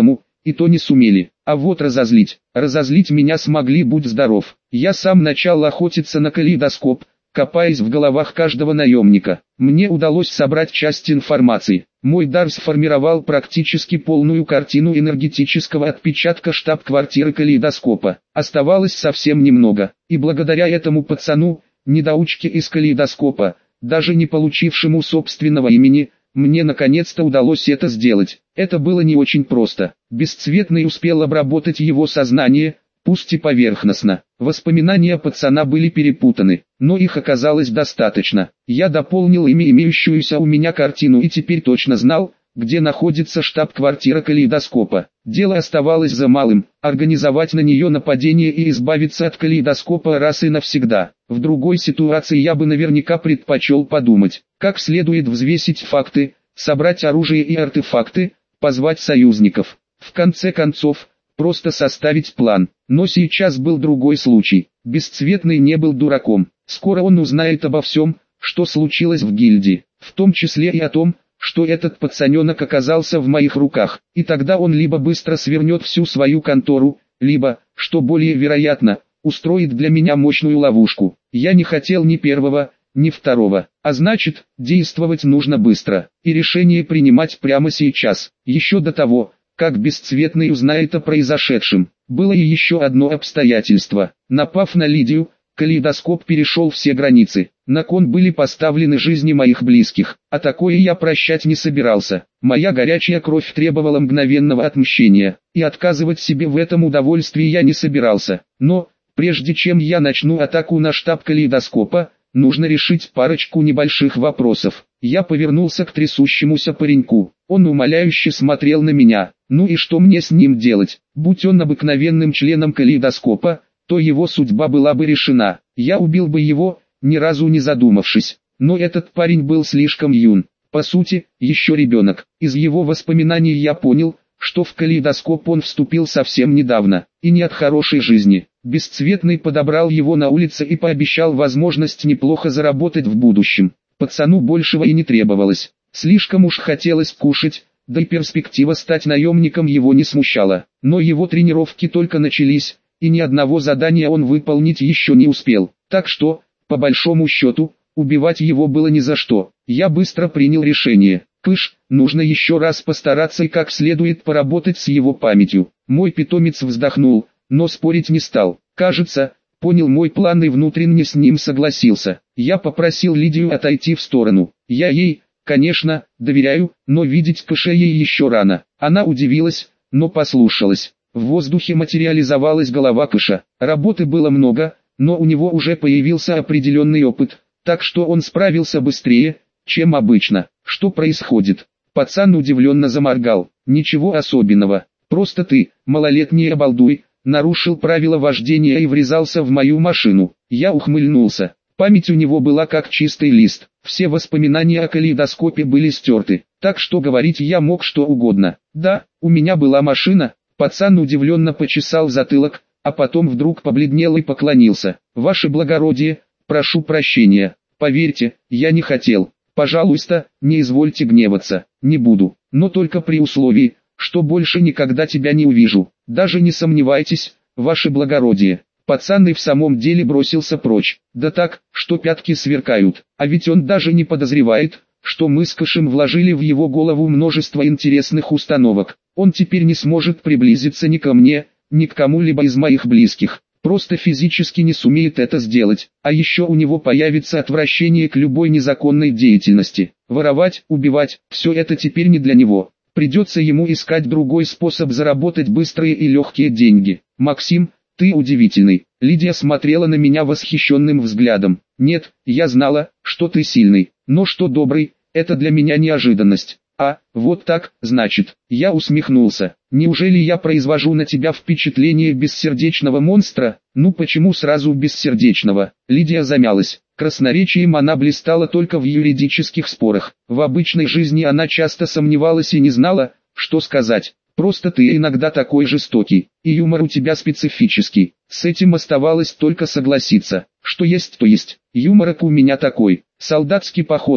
и то не сумели. А вот разозлить меня смогли, будь здоров. Я сам начал охотиться на калейдоскоп, копаясь в головах каждого наемника. Мне удалось собрать часть информации. Мой дар сформировал практически полную картину энергетического отпечатка штаб-квартиры калейдоскопа. Оставалось совсем немного, и благодаря этому пацану, недоучке из калейдоскопа, даже не получившему собственного имени, мне наконец-то удалось это сделать. Это было не очень просто. Бесцветный успел обработать его сознание, пусть и поверхностно. Воспоминания пацана были перепутаны, но их оказалось достаточно. Я дополнил ими имеющуюся у меня картину и теперь точно знал, где находится штаб-квартира калейдоскопа. Дело оставалось за малым – организовать на нее нападение и избавиться от калейдоскопа раз и навсегда. В другой ситуации я бы наверняка предпочел подумать, как следует взвесить факты, собрать оружие и артефакты, позвать союзников. В конце концов, просто составить план. Но сейчас был другой случай. Бесцветный не был дураком. Скоро он узнает обо всем, что случилось в гильдии, в том числе и о том, что этот пацаненок оказался в моих руках, и тогда он либо быстро свернет всю свою контору, либо, что более вероятно, устроит для меня мощную ловушку. Я не хотел ни первого, ни второго, а значит, действовать нужно быстро, и решение принимать прямо сейчас, еще до того, как Бесцветный узнает о произошедшем. Было и еще одно обстоятельство. Напав на Лидию, калейдоскоп перешел все границы. На кон были поставлены жизни моих близких, а такое я прощать не собирался. Моя горячая кровь требовала мгновенного отмщения, и отказывать себе в этом удовольствии я не собирался. Но, прежде чем я начну атаку на штаб калейдоскопа, нужно решить парочку небольших вопросов. Я повернулся к трясущемуся пареньку. Он умоляюще смотрел на меня. Ну и что мне с ним делать? Будь он обыкновенным членом калейдоскопа, то его судьба была бы решена. Я убил бы его, ни разу не задумавшись. Но этот парень был слишком юн. По сути, еще ребенок. Из его воспоминаний я понял, что в калейдоскоп он вступил совсем недавно, и не от хорошей жизни. Бесцветный подобрал его на улице и пообещал возможность неплохо заработать в будущем. Пацану большего и не требовалось. Слишком уж хотелось кушать, да и перспектива стать наемником его не смущала. Но его тренировки только начались, и ни одного задания он выполнить еще не успел. Так что, по большому счету, убивать его было ни за что. Я быстро принял решение. Кыш, нужно еще раз постараться и как следует поработать с его памятью. Мой питомец вздохнул, но спорить не стал. Кажется, понял мой план и внутренне с ним согласился. Я попросил Лидию отойти в сторону. Я ей, конечно, доверяю, но видеть Кыша ей еще рано. Она удивилась, но послушалась. В воздухе материализовалась голова Кыша. Работы было много, но у него уже появился определенный опыт, так что он справился быстрее, чем обычно. Что происходит? Пацан удивленно заморгал. Ничего особенного. Просто ты, малолетний обалдуй, нарушил правила вождения и врезался в мою машину. Я ухмыльнулся. Память у него была как чистый лист. Все воспоминания о калейдоскопе были стерты, так что говорить я мог что угодно. Да, у меня была машина. Пацан удивленно почесал затылок, а потом вдруг побледнел и поклонился. Ваше благородие, прошу прощения. Поверьте, я не хотел. Пожалуйста, не извольте гневаться. Не буду, но только при условии, что больше никогда тебя не увижу. Даже не сомневайтесь, ваше благородие. Пацан и в самом деле бросился прочь. Да так, что пятки сверкают. А ведь он даже не подозревает, что мы с Кышем вложили в его голову множество интересных установок. Он теперь не сможет приблизиться ни ко мне, ни к кому-либо из моих близких. Просто физически не сумеет это сделать. А еще у него появится отвращение к любой незаконной деятельности. Воровать, убивать, все это теперь не для него. Придется ему искать другой способ заработать быстрые и легкие деньги. Максим, ты удивительный. Лидия смотрела на меня восхищенным взглядом. Нет, я знала, что ты сильный, но что добрый, это для меня неожиданность. А, вот так, значит, я усмехнулся. Неужели я произвожу на тебя впечатление бессердечного монстра? Ну почему сразу бессердечного? Лидия замялась. Красноречием она блистала только в юридических спорах. В обычной жизни она часто сомневалась и не знала, что сказать. Просто ты иногда такой жестокий, и юмор у тебя специфический. С этим оставалось только согласиться. Что есть, то есть. Юморок у меня такой, солдатский походный.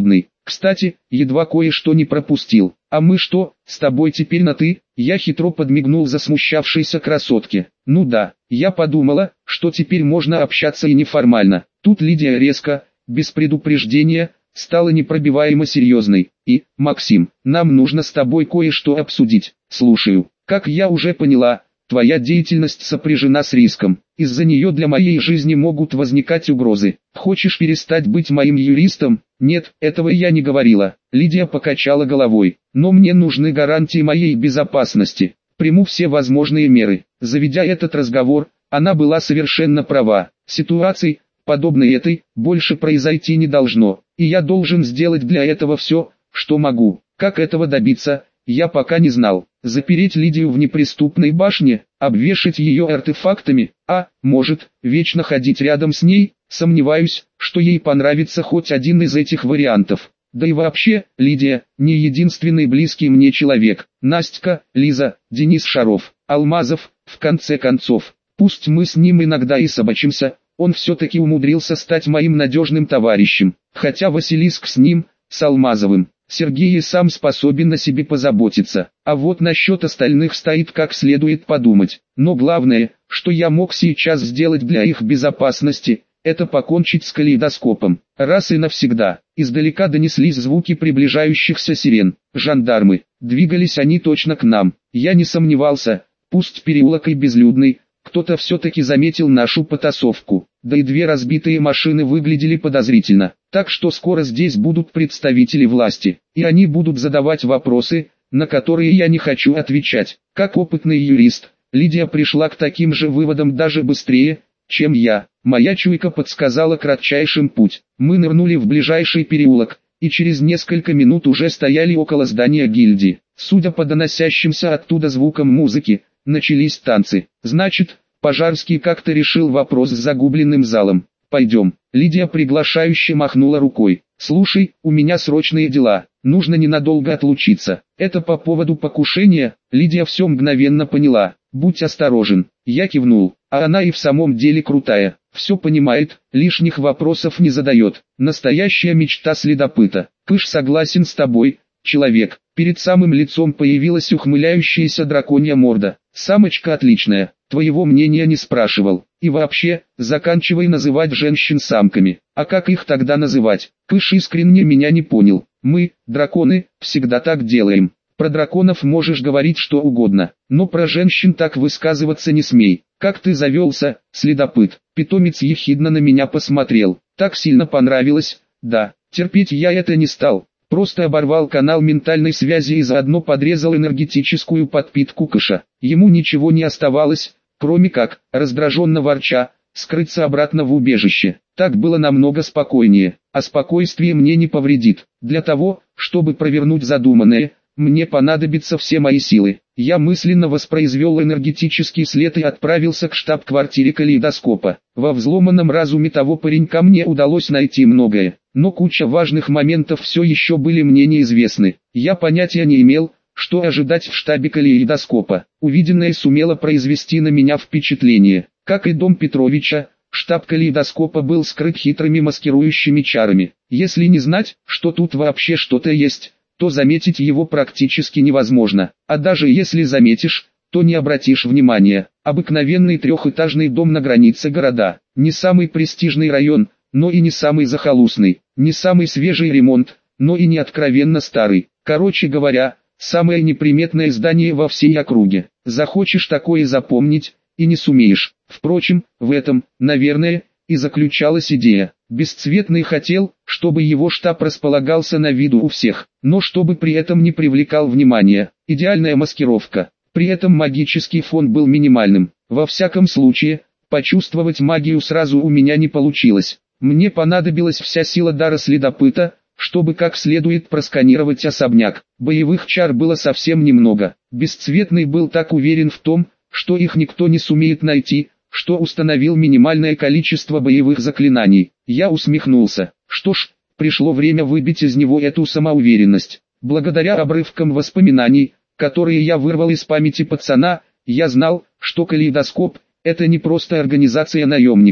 Кстати, едва кое-что не пропустил. А мы что, с тобой теперь на «ты»? Я хитро подмигнул засмущавшейся красотке. Ну да, я подумала, что теперь можно общаться и неформально. Тут Лидия резко, без предупреждения, стала непробиваемо серьезной. И, Максим, нам нужно с тобой кое-что обсудить. Слушаю. Как я уже поняла, твоя деятельность сопряжена с риском. Из-за нее для моей жизни могут возникать угрозы. Хочешь перестать быть моим юристом? Нет, этого я не говорила. Лидия покачала головой. Но мне нужны гарантии моей безопасности. Приму все возможные меры. Заведя этот разговор, она была совершенно права. Ситуаций, подобной этой, больше произойти не должно. И я должен сделать для этого все, что могу. Как этого добиться, я пока не знал. Запереть Лидию в неприступной башне, обвешать ее артефактами, а, может, вечно ходить рядом с ней, сомневаюсь, что ей понравится хоть один из этих вариантов. Да и вообще, Лидия, не единственный близкий мне человек. Настя, Лиза, Денис Шаров, Алмазов, в конце концов. Пусть мы с ним иногда и собачимся, он все-таки умудрился стать моим надежным товарищем. Хотя Василиск с ним, с Алмазовым, Сергей и сам способен о себе позаботиться. А вот насчет остальных стоит как следует подумать. Но главное, что я мог сейчас сделать для их безопасности, это покончить с калейдоскопом. Раз и навсегда. Издалека донеслись звуки приближающихся сирен. Жандармы. Двигались они точно к нам. Я не сомневался, пусть переулок и безлюдный, кто-то все-таки заметил нашу потасовку. Да и две разбитые машины выглядели подозрительно. Так что скоро здесь будут представители власти. И они будут задавать вопросы, на которые я не хочу отвечать. Как опытный юрист, Лидия пришла к таким же выводам даже быстрее, чем я. Моя чуйка подсказала кратчайший путь. Мы нырнули в ближайший переулок, и через несколько минут уже стояли около здания гильдии. Судя по доносящимся оттуда звукам музыки, начались танцы. Значит, Пожарский как-то решил вопрос с загубленным залом. Пойдем. Лидия приглашающе махнула рукой. Слушай, у меня срочные дела, нужно ненадолго отлучиться. Это по поводу покушения. Лидия все мгновенно поняла. Будь осторожен. Я кивнул. А она и в самом деле крутая. Все понимает, лишних вопросов не задает. Настоящая мечта следопыта. Кыш, согласен с тобой, человек. Перед самым лицом появилась ухмыляющаяся драконья морда. Самочка отличная. Твоего мнения не спрашивал. И вообще, заканчивай называть женщин самками. А как их тогда называть? Кыш искренне меня не понял. Мы, драконы, всегда так делаем. Про драконов можешь говорить что угодно, но про женщин так высказываться не смей. Как ты завелся, следопыт? Питомец ехидно на меня посмотрел. Так сильно понравилось. Да, терпеть я это не стал. Просто оборвал канал ментальной связи и заодно подрезал энергетическую подпитку Кыша. Ему ничего не оставалось, кроме как, раздраженно ворча, скрыться обратно в убежище. Так было намного спокойнее, а спокойствие мне не повредит. Для того, чтобы провернуть задуманное, мне понадобятся все мои силы. Я мысленно воспроизвел энергетический след и отправился к штаб-квартире калейдоскопа. Во взломанном разуме того паренька мне удалось найти многое, но куча важных моментов все еще были мне неизвестны. Я понятия не имел, что ожидать в штабе калейдоскопа. Увиденное сумело произвести на меня впечатление. Как и дом Петровича, штаб калейдоскопа был скрыт хитрыми маскирующими чарами. Если не знать, что тут вообще что-то есть, то заметить его практически невозможно. А даже если заметишь, то не обратишь внимания. Обыкновенный трехэтажный дом на границе города. Не самый престижный район, но и не самый захолустный. Не самый свежий ремонт, но и не откровенно старый. Короче говоря, самое неприметное здание во всей округе. Захочешь такое запомнить, и не сумеешь. Впрочем, в этом, наверное, и заключалась идея. Бесцветный хотел, чтобы его штаб располагался на виду у всех, но чтобы при этом не привлекал внимания. Идеальная маскировка. При этом магический фон был минимальным. Во всяком случае, почувствовать магию сразу у меня не получилось. Мне понадобилась вся сила дара следопыта, чтобы как следует просканировать особняк. Боевых чар было совсем немного. Бесцветный был так уверен в том, что их никто не сумеет найти, что установил минимальное количество боевых заклинаний. Я усмехнулся. Что ж, пришло время выбить из него эту самоуверенность. Благодаря обрывкам воспоминаний, которые я вырвал из памяти пацана, я знал, что калейдоскоп – это не просто организация наемников.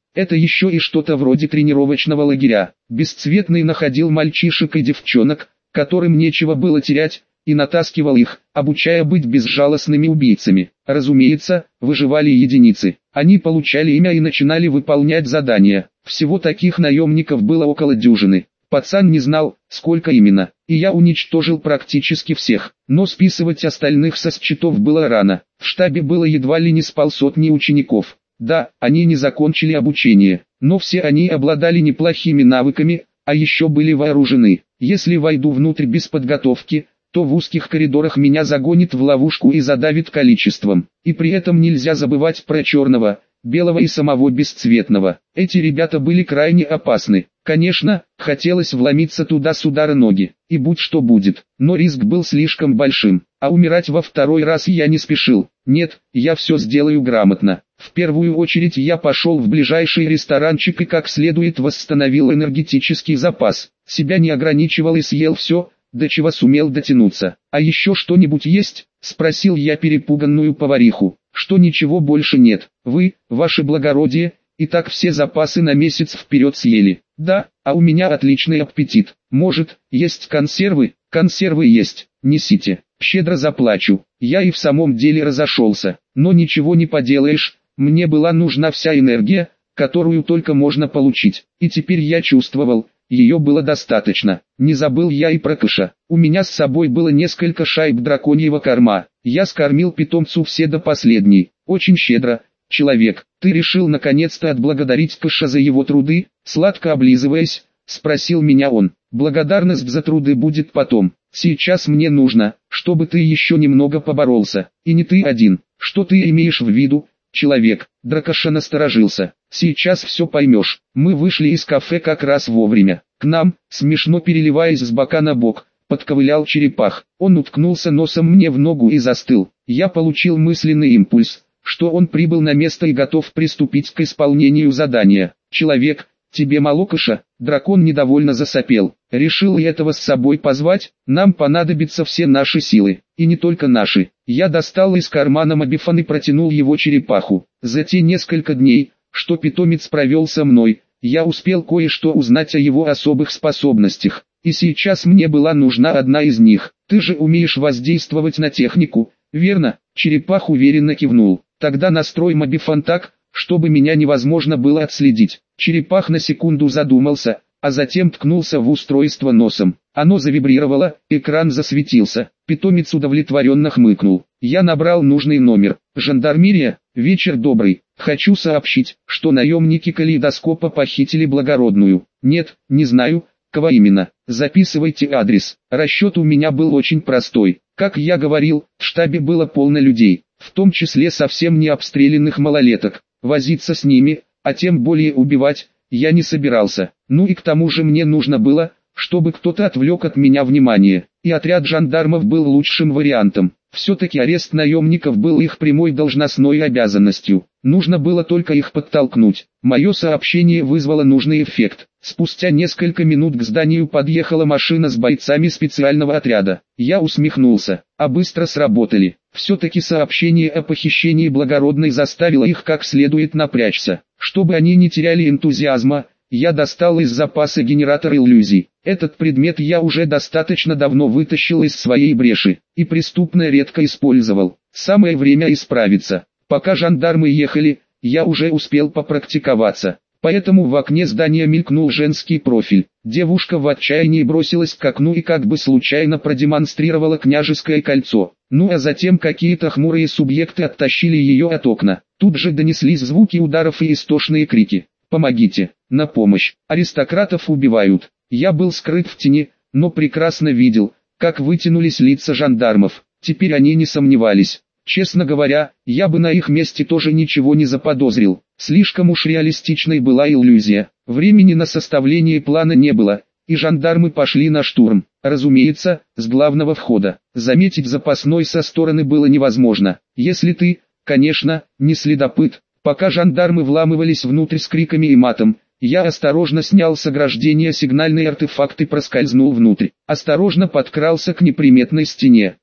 Это еще и что-то вроде тренировочного лагеря. Бесцветный находил мальчишек и девчонок, которым нечего было терять, и натаскивал их, обучая быть безжалостными убийцами. Разумеется, выживали единицы. Они получали имя и начинали выполнять задания. Всего таких наемников было около дюжины. Пацан не знал, сколько именно, и я уничтожил практически всех, но списывать остальных со счетов было рано. В штабе было едва ли не с полсотни учеников. Да, они не закончили обучение, но все они обладали неплохими навыками, а еще были вооружены. Если войду внутрь без подготовки, то в узких коридорах меня загонит в ловушку и задавит количеством. И при этом нельзя забывать про черного, белого и самого бесцветного. Эти ребята были крайне опасны. Конечно, хотелось вломиться туда с удара ноги, и будь что будет, но риск был слишком большим, а умирать во второй раз я не спешил. Нет, я все сделаю грамотно. В первую очередь я пошел в ближайший ресторанчик и как следует восстановил энергетический запас. Себя не ограничивал и съел все, до чего сумел дотянуться. «А еще что-нибудь есть?» — спросил я перепуганную повариху. «Что ничего больше нет. Вы, ваше благородие, и так все запасы на месяц вперед съели». «Да, а у меня отличный аппетит. Может, есть консервы?» «Консервы есть, несите, щедро заплачу». Я и в самом деле разошелся, но ничего не поделаешь, мне была нужна вся энергия, которую только можно получить, и теперь я чувствовал, ее было достаточно. Не забыл я и про кэша. У меня с собой было несколько шайб драконьего корма. Я скормил питомцу все до последней. Очень щедро. «Человек, ты решил наконец-то отблагодарить кэша за его труды?» Сладко облизываясь, спросил меня он. «Благодарность за труды будет потом. Сейчас мне нужно, чтобы ты еще немного поборолся. И не ты один. Что ты имеешь в виду, человек?» Дракоша насторожился. «Сейчас все поймешь». Мы вышли из кафе как раз вовремя. К нам, смешно переливаясь с бока на бок, подковылял черепах. Он уткнулся носом мне в ногу и застыл. Я получил мысленный импульс, что он прибыл на место и готов приступить к исполнению задания. «Человек, тебе мало кэша?» Дракон недовольно засопел. «Решил и этого с собой позвать? Нам понадобятся все наши силы, и не только наши». Я достал из кармана мобифон и протянул его черепаху. За те несколько дней, что питомец провел со мной, я успел кое-что узнать о его особых способностях, и сейчас мне была нужна одна из них. «Ты же умеешь воздействовать на технику, верно?» Черепах уверенно кивнул. «Тогда настрой мобифон так, чтобы меня невозможно было отследить». Черепах на секунду задумался, а затем ткнулся в устройство носом. Оно завибрировало, экран засветился. Питомец удовлетворенно хмыкнул. Я набрал нужный номер. «Жандармерия, вечер добрый. Хочу сообщить, что наемники Калейдоскопа похитили благородную». «Нет, не знаю, кого именно. Записывайте адрес». Расчет у меня был очень простой. Как я говорил, в штабе было полно людей, в том числе совсем не обстрелянных малолеток. Возиться с ними, а тем более убивать, я не собирался. Ну и к тому же мне нужно было, чтобы кто-то отвлек от меня внимание, и отряд жандармов был лучшим вариантом. Все-таки арест наемников был их прямой должностной обязанностью. Нужно было только их подтолкнуть. Мое сообщение вызвало нужный эффект. Спустя несколько минут к зданию подъехала машина с бойцами специального отряда. Я усмехнулся, а быстро сработали. Все-таки сообщение о похищении благородной заставило их как следует напрячься. Чтобы они не теряли энтузиазма, я достал из запаса генератор иллюзий. Этот предмет я уже достаточно давно вытащил из своей бреши, и преступно редко использовал. Самое время исправиться. Пока жандармы ехали, я уже успел попрактиковаться. Поэтому в окне здания мелькнул женский профиль. Девушка в отчаянии бросилась к окну и как бы случайно продемонстрировала княжеское кольцо. Ну а затем какие-то хмурые субъекты оттащили ее от окна. Тут же донеслись звуки ударов и истошные крики. «Помогите! На помощь! Аристократов убивают!» Я был скрыт в тени, но прекрасно видел, как вытянулись лица жандармов. Теперь они не сомневались. Честно говоря, я бы на их месте тоже ничего не заподозрил. Слишком уж реалистичной была иллюзия. Времени на составление плана не было, и жандармы пошли на штурм. Разумеется, с главного входа. Заметить запасной со стороны было невозможно. Если ты, конечно, не следопыт. Пока жандармы вламывались внутрь с криками и матом, я осторожно снял с ограждения сигнальный артефакт и проскользнул внутрь. Осторожно подкрался к неприметной стене.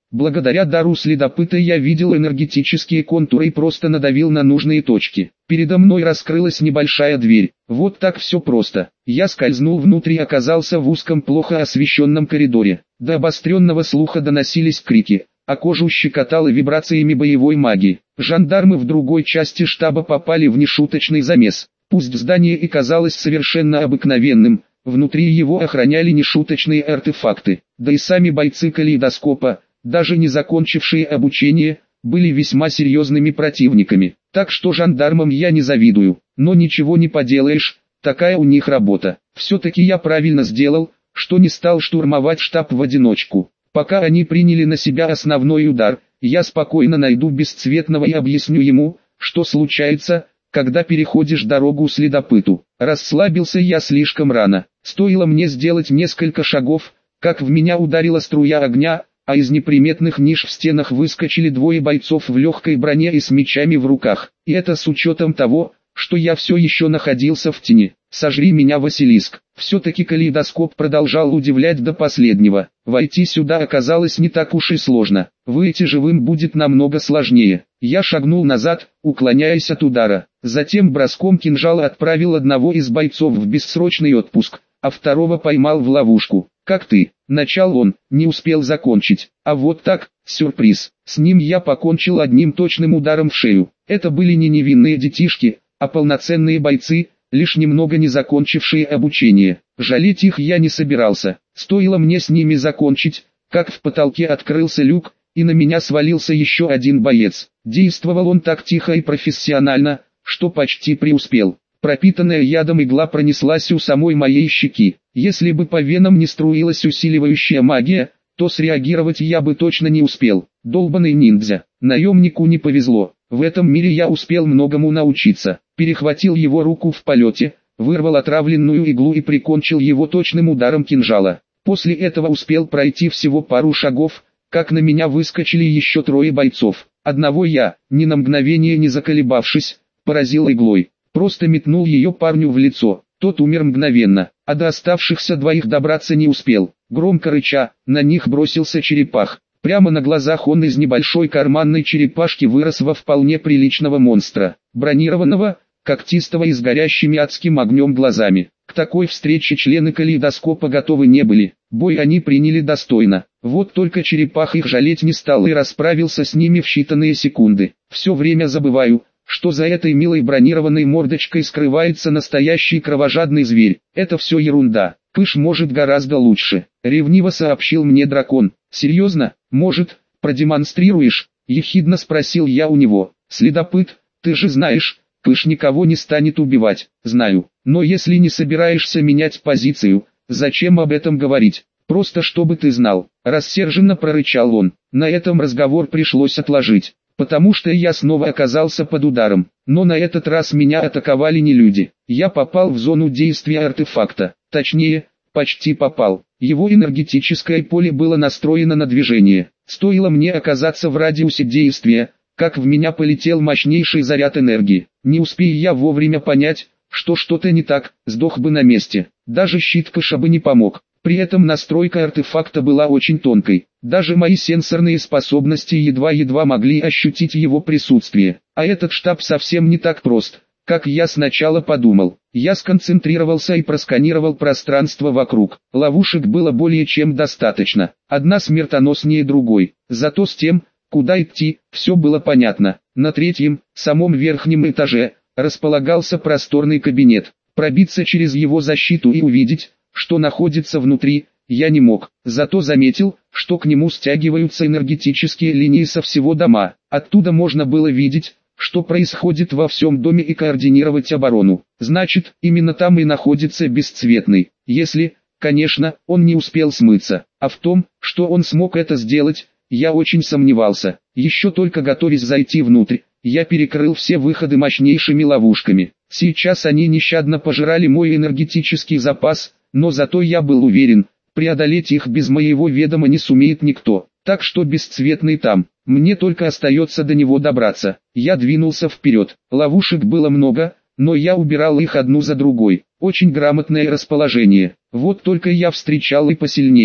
Благодаря дару следопыта я видел энергетические контуры и просто надавил на нужные точки. Передо мной раскрылась небольшая дверь. Вот так все просто. Я скользнул внутрь и оказался в узком плохо освещенном коридоре. До обостренного слуха доносились крики, а кожу щекотало вибрациями боевой магии. Жандармы в другой части штаба попали в нешуточный замес. Пусть здание и казалось совершенно обыкновенным, внутри его охраняли нешуточные артефакты, да и сами бойцы калейдоскопа, даже не закончившие обучение, были весьма серьезными противниками. Так что жандармам я не завидую, но ничего не поделаешь, такая у них работа. Все-таки я правильно сделал, что не стал штурмовать штаб в одиночку. Пока они приняли на себя основной удар, я спокойно найду Бесцветного и объясню ему, что случается, когда переходишь дорогу следопыту. Расслабился я слишком рано. Стоило мне сделать несколько шагов, как в меня ударила струя огня, а из неприметных ниш в стенах выскочили двое бойцов в легкой броне и с мечами в руках. И это с учетом того, что я все еще находился в тени. «Сожри меня, Василиск!» Все-таки калейдоскоп продолжал удивлять до последнего. Войти сюда оказалось не так уж и сложно. Выйти живым будет намного сложнее. Я шагнул назад, уклоняясь от удара. Затем броском кинжала отправил одного из бойцов в бессрочный отпуск, а второго поймал в ловушку. «Как ты?» — начал он, не успел закончить. А вот так, сюрприз. С ним я покончил одним точным ударом в шею. Это были не невинные детишки, а полноценные бойцы, лишь немного не закончившие обучение. Жалеть их я не собирался. Стоило мне с ними закончить, как в потолке открылся люк, и на меня свалился еще один боец. Действовал он так тихо и профессионально, что почти преуспел. Пропитанная ядом игла пронеслась у самой моей щеки. Если бы по венам не струилась усиливающая магия, то среагировать я бы точно не успел. Долбаный ниндзя. Наемнику не повезло. В этом мире я успел многому научиться. Перехватил его руку в полете, вырвал отравленную иглу и прикончил его точным ударом кинжала. После этого успел пройти всего пару шагов, как на меня выскочили еще трое бойцов. Одного я, ни на мгновение не заколебавшись, поразил иглой. Просто метнул ее парню в лицо. Тот умер мгновенно, а до оставшихся двоих добраться не успел. Громко рыча, на них бросился черепах. Прямо на глазах он из небольшой карманной черепашки вырос во вполне приличного монстра. Бронированного, когтистого и с горящими адским огнем глазами. К такой встрече члены калейдоскопа готовы не были. Бой они приняли достойно. Вот только черепах их жалеть не стал и расправился с ними в считанные секунды. Все время забываю, что за этой милой бронированной мордочкой скрывается настоящий кровожадный зверь. Это все ерунда. Пыш может гораздо лучше. Ревниво сообщил мне дракон. Серьезно? Может, продемонстрируешь? Ехидно спросил я у него. Следопыт, ты же знаешь, Пыш никого не станет убивать. Знаю. Но если не собираешься менять позицию, зачем об этом говорить? Просто чтобы ты знал. Рассерженно прорычал он. На этом разговор пришлось отложить. Потому что я снова оказался под ударом. Но на этот раз меня атаковали не люди. Я попал в зону действия артефакта. Точнее, почти попал. Его энергетическое поле было настроено на движение. Стоило мне оказаться в радиусе действия, как в меня полетел мощнейший заряд энергии. Не успея я вовремя понять, что что-то не так, сдох бы на месте. Даже щит Пыша бы не помог. При этом настройка артефакта была очень тонкой. Даже мои сенсорные способности едва-едва могли ощутить его присутствие. А этот штаб совсем не так прост, как я сначала подумал. Я сконцентрировался и просканировал пространство вокруг. Ловушек было более чем достаточно. Одна смертоноснее другой. Зато с тем, куда идти, все было понятно. На третьем, самом верхнем этаже, располагался просторный кабинет. Пробиться через его защиту и увидеть, что находится внутри, я не мог. Зато заметил, что к нему стягиваются энергетические линии со всего дома. Оттуда можно было видеть, что происходит во всем доме и координировать оборону. Значит, именно там и находится Бесцветный. Если, конечно, он не успел смыться. А в том, что он смог это сделать, я очень сомневался. Еще только готовясь зайти внутрь, я перекрыл все выходы мощнейшими ловушками. Сейчас они нещадно пожирали мой энергетический запас, но зато я был уверен, преодолеть их без моего ведома не сумеет никто. Так что Бесцветный там, мне только остается до него добраться. Я двинулся вперед. Ловушек было много, но я убирал их одну за другой. Очень грамотное расположение. Вот только я встречал и посильнее.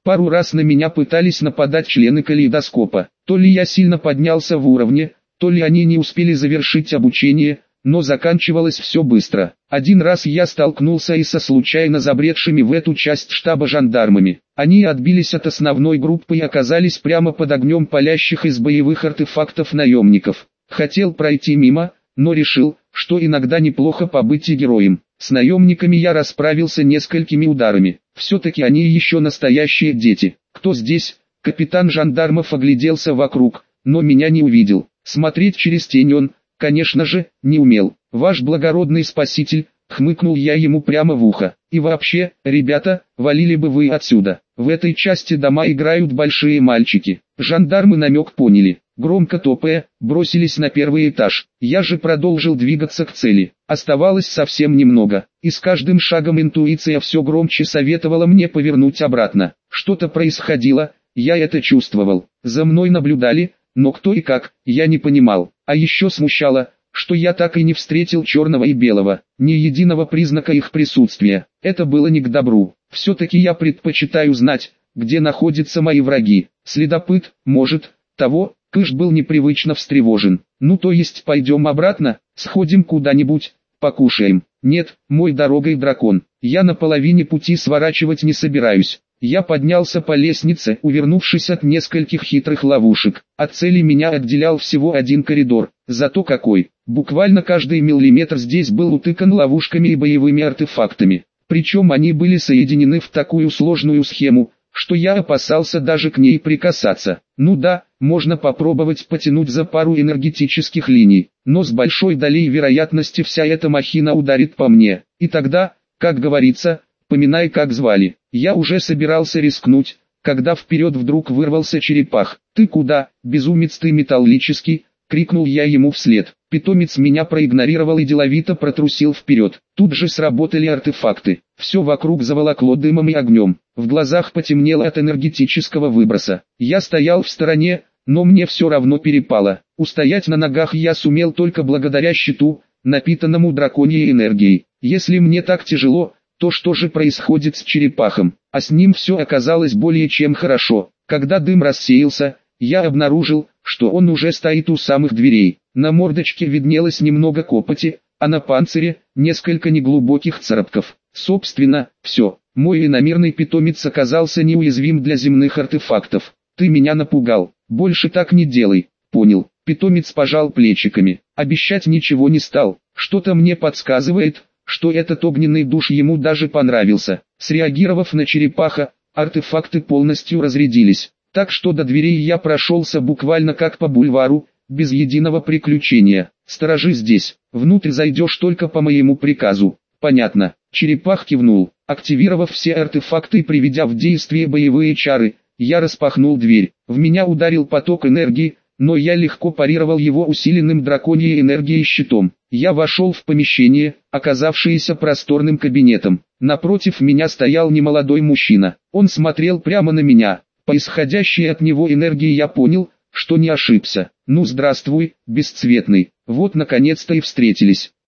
Пару раз на меня пытались нападать члены калейдоскопа. То ли я сильно поднялся в уровне, то ли они не успели завершить обучение, но заканчивалось все быстро. Один раз я столкнулся и со случайно забредшими в эту часть штаба жандармами. Они отбились от основной группы и оказались прямо под огнем палящих из боевых артефактов наемников. Хотел пройти мимо, но решил, что иногда неплохо побыть и героем. С наемниками я расправился несколькими ударами. Все-таки они еще настоящие дети. Кто здесь? Капитан жандармов огляделся вокруг, но меня не увидел. Смотреть через тень он, конечно же, не умел. «Ваш благородный спаситель», — хмыкнул я ему прямо в ухо. «И вообще, ребята, валили бы вы отсюда. В этой части дома играют большие мальчики». Жандармы намек поняли. Громко топая, бросились на первый этаж. Я же продолжил двигаться к цели. Оставалось совсем немного, и с каждым шагом интуиция все громче советовала мне повернуть обратно. Что-то происходило, я это чувствовал. За мной наблюдали, но кто и как, я не понимал. А еще смущало, что я так и не встретил черного и белого, ни единого признака их присутствия. Это было не к добру. Все-таки я предпочитаю знать, где находятся мои враги. Следопыт, может, того. Кыш был непривычно встревожен. «Ну то есть пойдем обратно, сходим куда-нибудь, покушаем?» «Нет, мой дорогой дракон, я на половине пути сворачивать не собираюсь». Я поднялся по лестнице, увернувшись от нескольких хитрых ловушек. От цели меня отделял всего один коридор, зато какой. Буквально каждый миллиметр здесь был утыкан ловушками и боевыми артефактами. Причем они были соединены в такую сложную схему, что я опасался даже к ней прикасаться. Ну да, можно попробовать потянуть за пару энергетических линий, но с большой долей вероятности вся эта махина ударит по мне. И тогда, как говорится, поминай как звали. Я уже собирался рискнуть, когда вперед вдруг вырвался черепах. «Ты куда, безумец ты металлический?» — крикнул я ему вслед. Питомец меня проигнорировал и деловито протрусил вперед. Тут же сработали артефакты. Все вокруг заволокло дымом и огнем. В глазах потемнело от энергетического выброса. Я стоял в стороне, но мне все равно перепало. Устоять на ногах я сумел только благодаря щиту, напитанному драконьей энергией. Если мне так тяжело, то что же происходит с черепахом? А с ним все оказалось более чем хорошо. Когда дым рассеялся, я обнаружил, что он уже стоит у самых дверей. На мордочке виднелось немного копоти, а на панцире несколько неглубоких царапков. Собственно, все. Мой иномирный питомец оказался неуязвим для земных артефактов. «Ты меня напугал. Больше так не делай». «Понял». Питомец пожал плечиками. Обещать ничего не стал. Что-то мне подсказывает, что этот огненный душ ему даже понравился. Среагировав на черепаха, артефакты полностью разрядились. Так что до дверей я прошелся буквально как по бульвару, без единого приключения. «Сторожи здесь, внутрь зайдешь только по моему приказу». «Понятно». Черепах кивнул. Активировав все артефакты и приведя в действие боевые чары, я распахнул дверь. В меня ударил поток энергии, но я легко парировал его усиленным драконьей энергией щитом. Я вошел в помещение, оказавшееся просторным кабинетом. Напротив меня стоял немолодой мужчина. Он смотрел прямо на меня. По исходящей от него энергии я понял, что не ошибся. «Ну здравствуй, бесцветный, вот наконец-то и встретились».